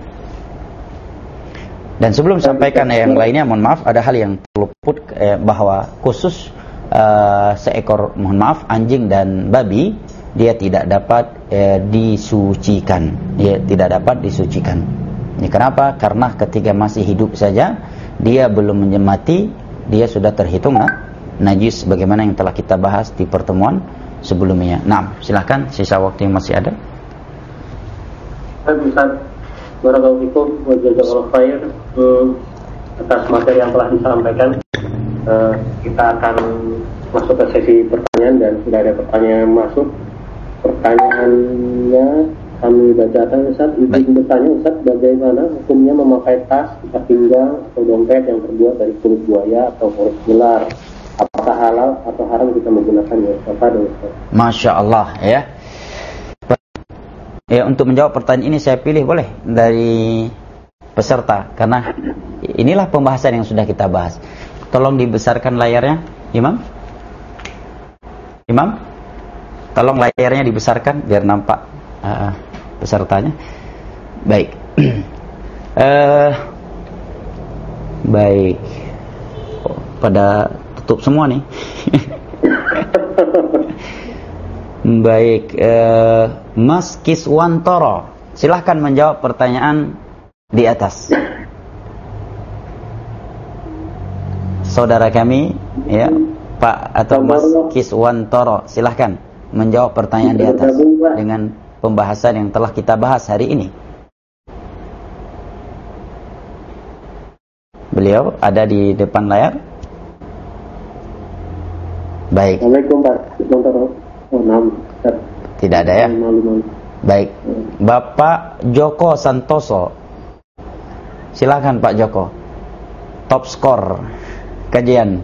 Dan sebelum sampaikan yang lainnya, mohon maaf ada hal yang terluput eh, bahwa khusus uh, seekor, mohon maaf, anjing dan babi dia tidak dapat eh, disucikan. Dia tidak dapat disucikan. Ini kenapa? Karena ketika masih hidup saja dia belum mati, dia sudah terhitung nah, najis bagaimana yang telah kita bahas di pertemuan sebelumnya. Nah, silakan sisa waktu yang masih ada. Baik, Ustaz. Barakallahu fikum wa jazakallahu khair atas materi yang telah disampaikan. Uh, kita akan masuk ke sesi pertanyaan dan sudah ada pertanyaan yang masuk. Pertanyaannya kami bacakan, Ustaz. Ibu bertanya, Ustaz, bagaimana hukumnya memakai tas, ikat pinggang atau dompet yang terbuat dari kulit buaya atau kulit ular? Apakah halal atau haram kita menggunakannya? Masya Allah, ya. Ya, untuk menjawab pertanyaan ini saya pilih boleh dari peserta karena inilah pembahasan yang sudah kita bahas. Tolong dibesarkan layarnya, Imam. Imam, tolong layarnya dibesarkan biar nampak uh, pesertanya. Baik. uh, baik. Oh, pada tutup semua nih. Baik, eh, Mas Kiswantoro, silahkan menjawab pertanyaan di atas. Saudara kami, ya, Pak atau Mas Kiswantoro, silahkan menjawab pertanyaan di atas dengan pembahasan yang telah kita bahas hari ini. Beliau ada di depan layar. Baik. Assalamualaikum Pak Kiswantoro. Oh, tidak ada ya? Baik. Bapak Joko Santoso, silakan Pak Joko. Top skor kajian.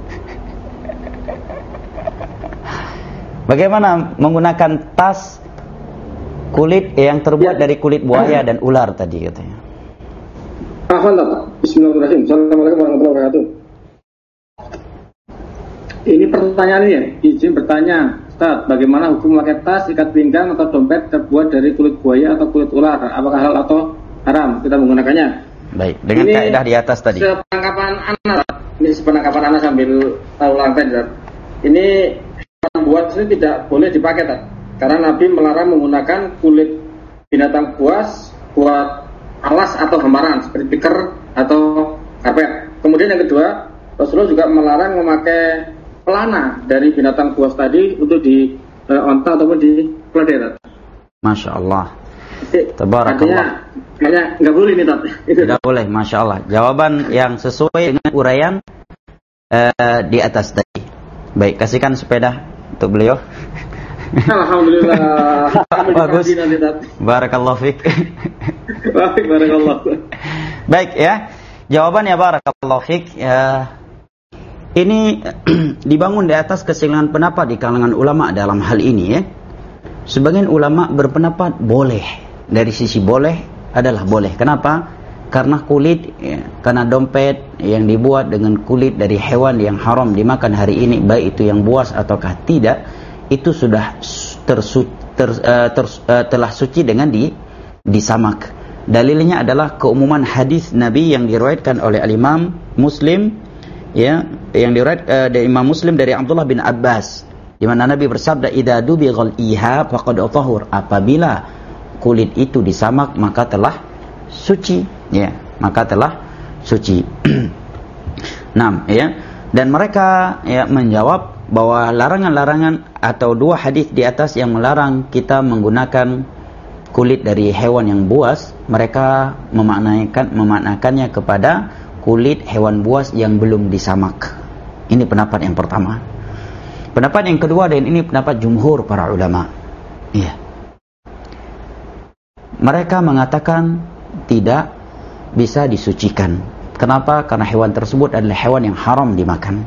Bagaimana menggunakan tas kulit yang terbuat ya. dari kulit buaya dan ular tadi katanya? Alhamdulillah. Bismillahirrahmanirrahim. Assalamualaikum warahmatullahi wabarakatuh. Ini pertanyaannya, izin bertanya, Ustaz, bagaimana hukum memakai tas, ikat pinggang atau dompet terbuat dari kulit buaya atau kulit ular? Apakah halal atau haram kita menggunakannya? Baik, dengan ini kaidah di atas tadi. Sepenangkapan anak, ini sepenangkapan anak sambil tahu lantai, Ustaz. Ini buat ini tidak boleh dipakai, Ustaz. Karena Nabi melarang menggunakan kulit binatang buas buat alas atau hamparan seperti tikar atau karpet. Kemudian yang kedua, Rasulullah juga melarang memakai pelana dari binatang buas tadi untuk di uh, onta ataupun di keledai. Masya Allah. Tabarakallah. Kayaknya nggak boleh nih, Tat. Tidak boleh, Masya Allah. Jawaban yang sesuai dengan uraian uh, di atas tadi. Baik, kasihkan sepeda untuk beliau. Alhamdulillah. Bagus. Barakallahu fiik. Baik, barakallah. Baik ya. Jawabannya barakallahu fiik. Ya. Ini dibangun di atas keseluruhan pendapat di kalangan ulama dalam hal ini ya. Sebagian ulama berpendapat boleh. Dari sisi boleh adalah boleh. Kenapa? Karena kulit ya, karena dompet yang dibuat dengan kulit dari hewan yang haram dimakan hari ini, baik itu yang buas ataukah tidak, itu sudah tersu, ter, uh, ter, uh, telah suci dengan di disamak. Dalilnya adalah keumuman hadis Nabi yang diriwayatkan oleh Al-Imam Muslim, ya, yang diriwayat uh, dari Imam Muslim dari Abdullah bin Abbas, di mana Nabi bersabda, "Idza dubighal ihab faqad tahur." Apabila kulit itu disamak maka telah suci, ya. maka telah suci. Nah, ya. Dan mereka ya menjawab bahwa larangan-larangan atau dua hadis di atas yang melarang kita menggunakan kulit dari hewan yang buas, mereka memaknaikan memaknakannya kepada kulit hewan buas yang belum disamak. Ini pendapat yang pertama. Pendapat yang kedua, dan ini pendapat jumhur para ulama. Iya. Mereka mengatakan tidak bisa disucikan. Kenapa? Karena hewan tersebut adalah hewan yang haram dimakan.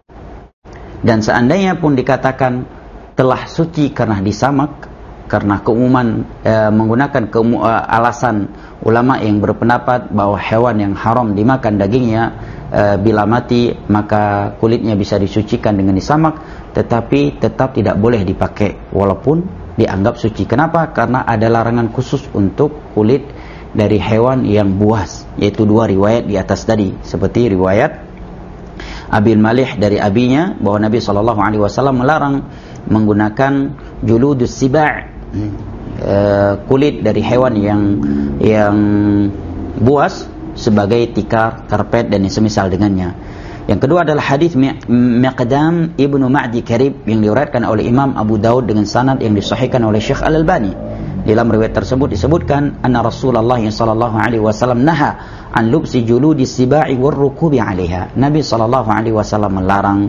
Dan seandainya pun dikatakan telah suci karena disamak, karena keumuman e, menggunakan kemu, e, alasan ulama yang berpendapat bahwa hewan yang haram dimakan dagingnya e, bila mati maka kulitnya bisa disucikan dengan disamak, tetapi tetap tidak boleh dipakai walaupun dianggap suci. Kenapa? Karena ada larangan khusus untuk kulit dari hewan yang buas, yaitu dua riwayat di atas tadi, seperti riwayat Abil Malih dari abinya bahwa Nabi shallallahu alaihi wasallam melarang menggunakan juludus siba', uh, kulit dari hewan yang yang buas sebagai tikar, karpet dan semisal dengannya. Yang kedua adalah hadis Miqdam ibnu Ma'di Karib yang diriwayatkan oleh Imam Abu Daud dengan sanad yang disahihkan oleh Syekh Al-Albani. Dalam riwayat tersebut disebutkan anna Rasulullah sallallahu alaihi wasallam naha an lubsi juludi sibai warrukubi 'alaiha. Nabi sallallahu alaihi wasallam melarang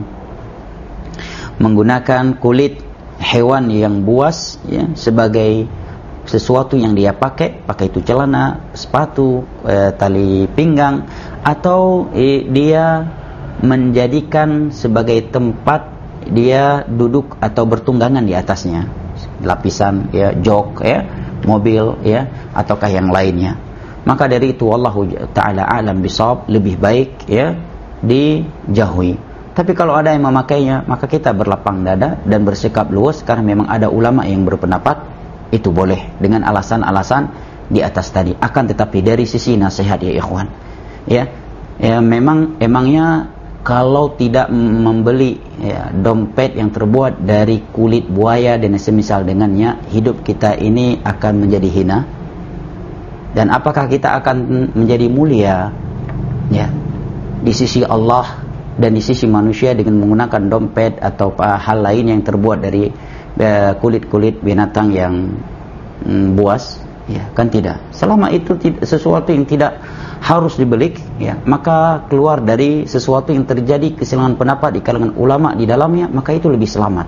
menggunakan kulit hewan yang buas ya, sebagai sesuatu yang dia pakai, pakai itu celana, sepatu, eh, tali pinggang, atau eh, dia menjadikan sebagai tempat dia duduk atau bertunggangan di atasnya, lapisan ya, jok ya, mobil ya, ataukah yang lainnya. Maka dari itu wallahu taala alam bisawab, lebih baik ya dijauhi. Tapi kalau ada yang memakainya, maka kita berlapang dada dan bersikap luas, karena memang ada ulama yang berpendapat itu boleh dengan alasan-alasan di atas tadi. Akan tetapi dari sisi nasihat ya ikhwan, ya, ya memang emangnya kalau tidak membeli ya, dompet yang terbuat dari kulit buaya dan semisal dengannya, hidup kita ini akan menjadi hina. Dan apakah kita akan menjadi mulia ya di sisi Allah dan di sisi manusia dengan menggunakan dompet atau hal lain yang terbuat dari uh, kulit-kulit binatang yang mm, buas? Ya, kan tidak. Selama itu tidak, sesuatu yang tidak harus dibeli, ya, maka keluar dari sesuatu yang terjadi kesilangan pendapat di kalangan ulama di dalamnya, maka itu lebih selamat.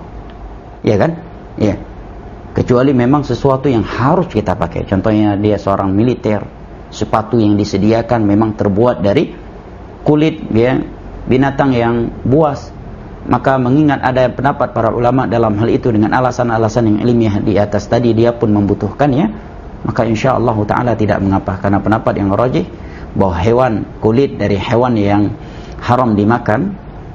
Ya kan? Ya. Kecuali memang sesuatu yang harus kita pakai. Contohnya dia seorang militer, sepatu yang disediakan memang terbuat dari kulit ya, binatang yang buas, maka mengingat ada pendapat para ulama dalam hal itu dengan alasan-alasan yang ilmiah di atas tadi, dia pun membutuhkannya, maka insyaallah taala tidak mengapa. Karena pendapat yang rajih bahwa hewan, kulit dari hewan yang haram dimakan,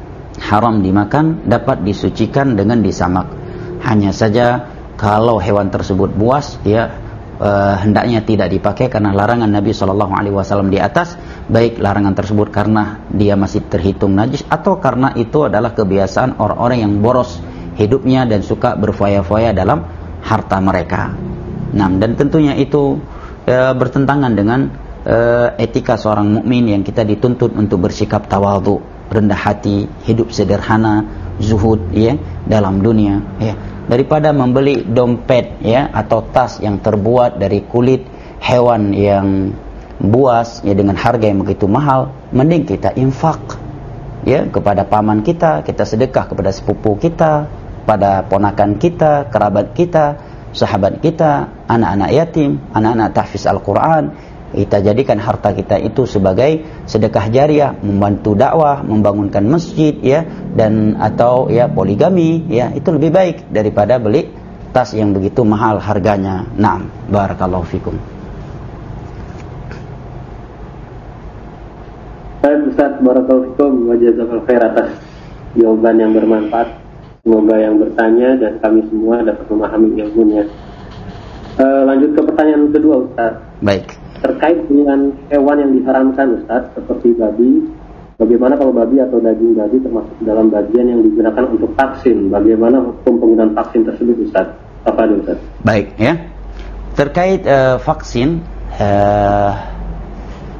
haram dimakan dapat disucikan dengan disamak. Hanya saja kalau hewan tersebut buas, ya eh, hendaknya tidak dipakai karena larangan Nabi shallallahu alaihi wasallam di atas, baik larangan tersebut karena dia masih terhitung najis atau karena itu adalah kebiasaan orang-orang yang boros hidupnya dan suka berfoya-foya dalam harta mereka. Nah, dan tentunya itu eh, bertentangan dengan Uh, etika seorang mukmin yang kita dituntut untuk bersikap tawadhu, rendah hati, hidup sederhana, zuhud ya dalam dunia ya. Daripada membeli dompet ya atau tas yang terbuat dari kulit hewan yang buas ya dengan harga yang begitu mahal, mending kita infak ya kepada paman kita, kita sedekah kepada sepupu kita, pada ponakan kita, kerabat kita, sahabat kita, anak-anak yatim, anak-anak tahfiz Al-Qur'an. Kita jadikan harta kita itu sebagai sedekah jariah, membantu dakwah, membangunkan masjid ya, dan atau ya poligami ya, itu lebih baik daripada beli tas yang begitu mahal harganya. Naam, barakallahu fikum. Baik Ustaz, barakallahu fikum wa jazakallahu khair atas jawaban yang bermanfaat. Semoga yang bertanya dan kami semua dapat memahami ilmunya. Uh, lanjut ke pertanyaan kedua Ustaz. Baik. Terkait dengan hewan yang diharamkan Ustaz, seperti babi, bagaimana kalau babi atau daging babi termasuk dalam bagian yang digunakan untuk vaksin? Bagaimana hukum penggunaan vaksin tersebut Ustaz? Apa ada Ustaz? Baik ya. Terkait uh, vaksin, uh,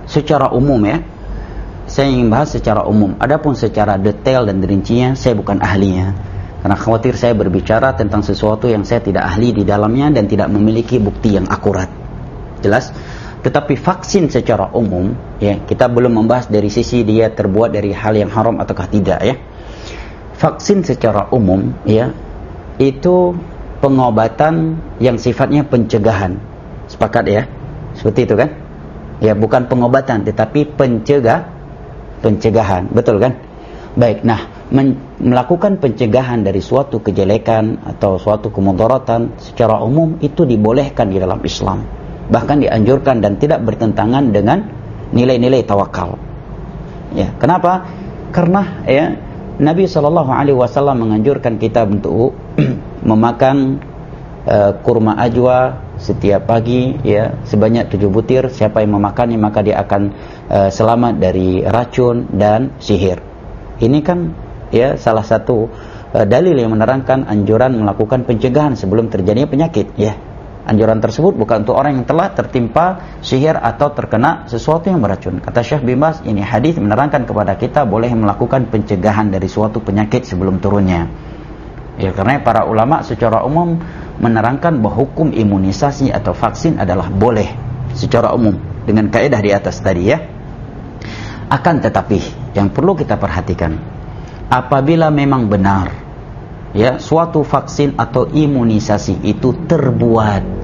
secara umum ya. Saya ingin bahas secara umum. Adapun secara detail dan rincinya saya bukan ahlinya. Karena khawatir saya berbicara tentang sesuatu yang saya tidak ahli di dalamnya dan tidak memiliki bukti yang akurat. Jelas? Tetapi vaksin secara umum, ya, kita belum membahas dari sisi dia terbuat dari hal yang haram ataukah tidak ya. Vaksin secara umum, ya, itu pengobatan yang sifatnya pencegahan. Sepakat ya? Seperti itu kan? Ya, bukan pengobatan tetapi pencegah pencegahan, betul kan? Baik, nah, men- melakukan pencegahan dari suatu kejelekan atau suatu kemudaratan secara umum itu dibolehkan di dalam Islam. Bahkan dianjurkan dan tidak bertentangan dengan nilai-nilai tawakal. Ya, kenapa? Karena ya Nabi shallallahu alaihi wasallam menganjurkan kita untuk memakan uh, kurma ajwa setiap pagi ya sebanyak tujuh butir. Siapa yang memakannya maka dia akan uh, selamat dari racun dan sihir. Ini kan ya salah satu uh, dalil yang menerangkan anjuran melakukan pencegahan sebelum terjadinya penyakit ya. Anjuran tersebut bukan untuk orang yang telah tertimpa sihir atau terkena sesuatu yang beracun. Kata Syekh bin Baz, ini hadis menerangkan kepada kita boleh melakukan pencegahan dari suatu penyakit sebelum turunnya. Ya, karena para ulama secara umum menerangkan bahwa hukum imunisasi atau vaksin adalah boleh secara umum dengan kaidah di atas tadi ya. Akan tetapi yang perlu kita perhatikan, apabila memang benar ya suatu vaksin atau imunisasi itu terbuat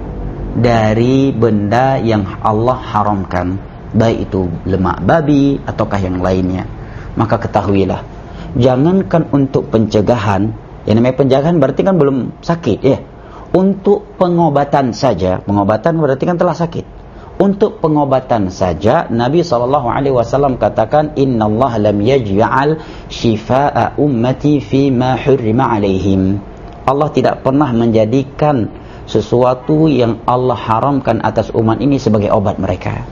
dari benda yang Allah haramkan, baik itu lemak babi ataukah yang lainnya, maka ketahuilah, jangankan untuk pencegahan, yang namanya pencegahan berarti kan belum sakit ya, untuk pengobatan saja, pengobatan berarti kan telah sakit. Untuk pengobatan saja Nabi shallallahu alaihi wasallam katakan, innallaha lam yaj'al shifaa'a ummati fima hurrima alaihim. Allah tidak pernah menjadikan sesuatu yang Allah haramkan atas umat ini sebagai obat mereka.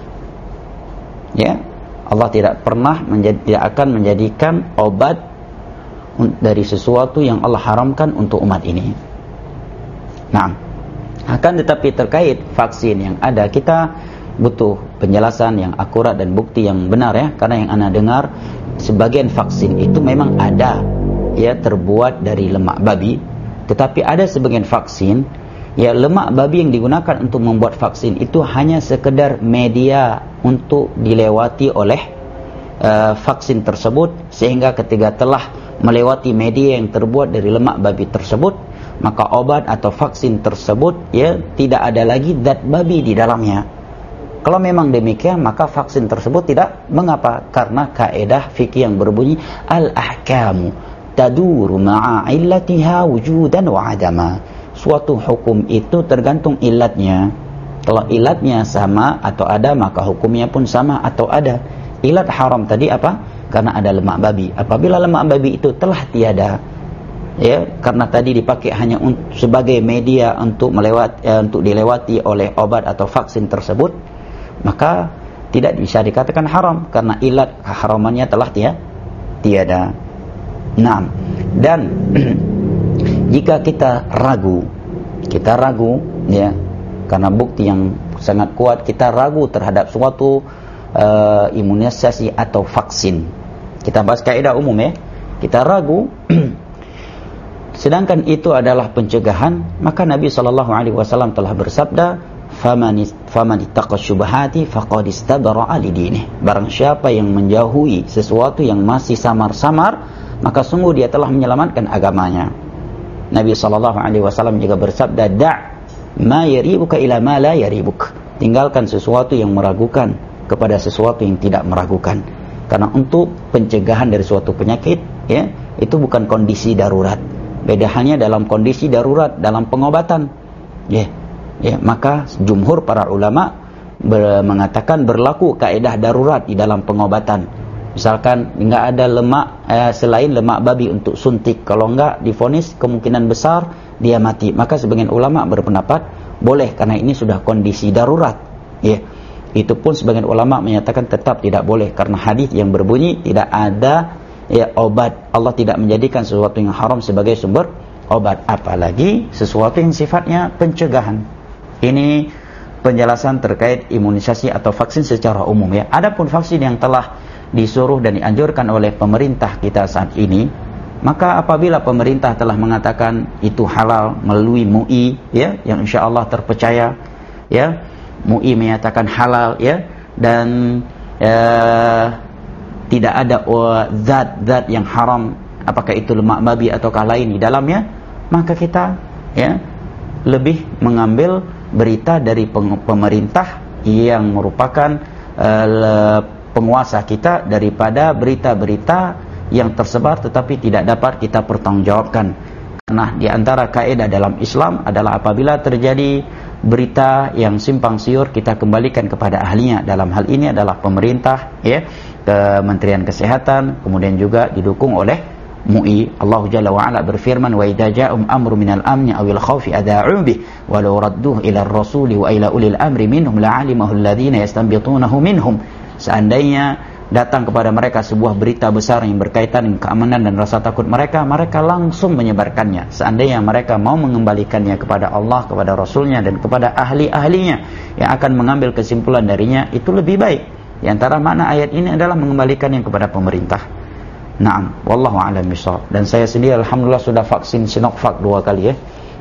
Ya, Allah tidak pernah menjadi, tidak akan menjadikan obat dari sesuatu yang Allah haramkan untuk umat ini. Nah, akan tetapi terkait vaksin yang ada, kita butuh penjelasan yang akurat dan bukti yang benar ya, karena yang anda dengar sebagian vaksin itu memang ada ya terbuat dari lemak babi, tetapi ada sebagian vaksin ya lemak babi yang digunakan untuk membuat vaksin itu hanya sekedar media untuk dilewati oleh uh, vaksin tersebut, sehingga ketika telah melewati media yang terbuat dari lemak babi tersebut, maka obat atau vaksin tersebut ya tidak ada lagi zat babi di dalamnya. Kalau memang demikian, maka vaksin tersebut tidak mengapa, karena kaidah fikih yang berbunyi al-ahkamu taduru ma'a illatiha wujudan wa adama. Suatu hukum itu tergantung ilatnya. Kalau ilatnya sama atau ada, maka hukumnya pun sama atau ada. Ilat haram tadi apa? Karena ada lemak babi. Apabila lemak babi itu telah tiada, ya, karena tadi dipakai hanya untuk, sebagai media untuk melewati, eh, untuk dilewati oleh obat atau vaksin tersebut, maka tidak bisa dikatakan haram karena ilat keharamannya telah tia, tiada. Nah, dan jika kita ragu, kita ragu ya, karena bukti yang sangat kuat, kita ragu terhadap suatu uh, imunisasi atau vaksin. Kita bahas kaidah umum ya. Kita ragu sedangkan itu adalah pencegahan, maka Nabi sallallahu alaihi wasallam telah bersabda, faman faman ittaqa syubhati faqad istabara'a lidinih. Barang siapa yang menjauhi sesuatu yang masih samar-samar, maka sungguh dia telah menyelamatkan agamanya. Nabi sallallahu alaihi wasallam juga bersabda, da' ma yaribuka ila ma la yaribuk. Tinggalkan sesuatu yang meragukan kepada sesuatu yang tidak meragukan. Karena untuk pencegahan dari suatu penyakit ya, itu bukan kondisi darurat. Beda halnya dalam kondisi darurat dalam pengobatan. Ya. Ya, maka jumhur para ulama ber, mengatakan berlaku kaidah darurat di dalam pengobatan. Misalkan enggak ada lemak eh, selain lemak babi untuk suntik, kalau enggak divonis kemungkinan besar dia mati, maka sebagian ulama berpendapat boleh karena ini sudah kondisi darurat. Ya. Itu pun sebagian ulama menyatakan tetap tidak boleh karena hadis yang berbunyi tidak ada ya obat, Allah tidak menjadikan sesuatu yang haram sebagai sumber obat, apalagi sesuatu yang sifatnya pencegahan. Ini penjelasan terkait imunisasi atau vaksin secara umum ya. Adapun vaksin yang telah disuruh dan dianjurkan oleh pemerintah kita saat ini, maka apabila pemerintah telah mengatakan itu halal melalui M U I ya, yang insyaallah terpercaya ya, M U I menyatakan halal ya, dan eh, tidak ada zat-zat yang haram, apakah itu lemak babi ataukah lain di dalamnya, maka kita ya lebih mengambil berita dari pemerintah yang merupakan uh, penguasa kita daripada berita-berita yang tersebar tetapi tidak dapat kita pertanggungjawabkan. Karena di antara kaidah dalam Islam adalah apabila terjadi berita yang simpang siur, kita kembalikan kepada ahlinya. Dalam hal ini adalah pemerintah ya, Kementerian Kesehatan, kemudian juga didukung oleh M U I. Allah Jalla wa Ala berfirman, wa idza ja'um amru minal amni awil khawfi adha'u bih wa law radduhu ila ar-rasuli wa ila ulil amri minhum la'alimahu alladhina yastanbitunahu minhum. Seandainya datang kepada mereka sebuah berita besar yang berkaitan dengan keamanan dan rasa takut mereka, mereka langsung menyebarkannya. Seandainya mereka mau mengembalikannya kepada Allah, kepada Rasulnya, dan kepada ahli-ahlinya yang akan mengambil kesimpulan darinya, itu lebih baik. Di antara makna ayat ini adalah mengembalikannya kepada pemerintah. Naam, wallahu a'lam bishawab. Dan saya sendiri alhamdulillah sudah vaksin Sinovac dua kali ya.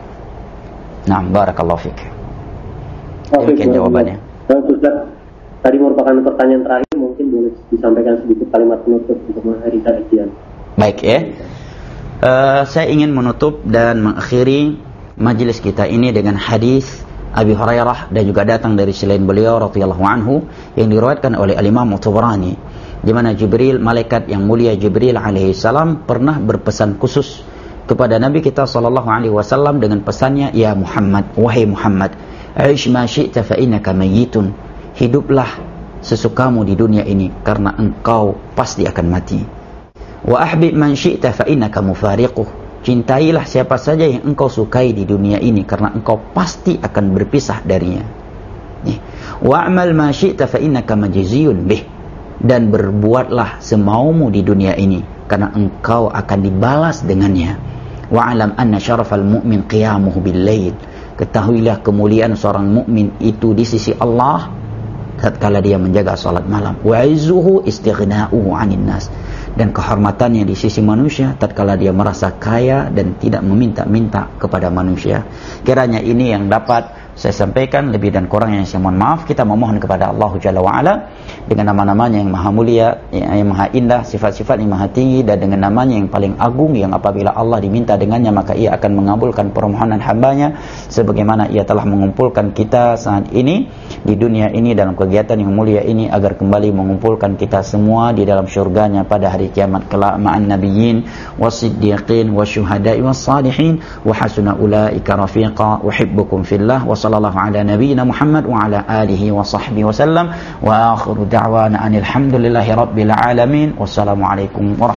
Naam, barakallahu fiik. Demikian jawabannya. Ustaz, tadi merupakan pertanyaan terakhir, mungkin boleh disampaikan sedikit kalimat penutup untuk mengakhiri kajian. Baik ya. Uh, saya ingin menutup dan mengakhiri majelis kita ini dengan hadis Abi Hurairah, dan juga datang dari selain beliau radhiyallahu anhu, yang diriwayatkan oleh Al-Imam Tabrani, di mana Jibril, malaikat yang mulia Jibril alaihi salam, pernah berpesan khusus kepada Nabi kita sallallahu alaihi wasallam dengan pesannya, ya Muhammad, wahai Muhammad, aish ma syi'ta fa innaka mayyitun, hiduplah sesukamu di dunia ini karena engkau pasti akan mati. Wa ahbib man syi'ta fa innaka mufariquh, cintailah siapa saja yang engkau sukai di dunia ini karena engkau pasti akan berpisah darinya. Wa amal ma syi'ta fa innaka majziyun bih, dan berbuatlah semaumu di dunia ini karena engkau akan dibalas dengannya. Wa alam anna syarafal mu'min qiyamuhu bil lail, ketahuilah kemuliaan seorang mukmin itu di sisi Allah tatkala dia menjaga salat malam. Wa izzuhu istighna'uhu 'anil nas, dan kehormatannya di sisi manusia tatkala dia merasa kaya dan tidak meminta-minta kepada manusia. Kiranya ini yang dapat saya sampaikan, lebih dan kurang yang saya mohon maaf. Kita memohon kepada Allah Jalla wa Ala dengan nama-namanya yang maha mulia, yang maha indah, sifat-sifat yang maha tinggi, dan dengan namanya yang paling agung, yang apabila Allah diminta dengannya maka ia akan mengabulkan permohonan hambanya, sebagaimana ia telah mengumpulkan kita saat ini di dunia ini dalam kegiatan yang mulia ini, agar kembali mengumpulkan kita semua di dalam syurganya pada hari kiamat kelak ma'an nabiyyin wasiddiqin wasyuhada'i wassalihin wa hasuna ulaika rafiqa. Uhibbukum fillah. Wa sallallahu ala nabiyyina Muhammad wa ala alihi wa sahbihi wa sallam, wa akhiru da'wana anil hamdulillahi rabbil alamin. Wassalamualaikum warahmatullahi wabarakatuh.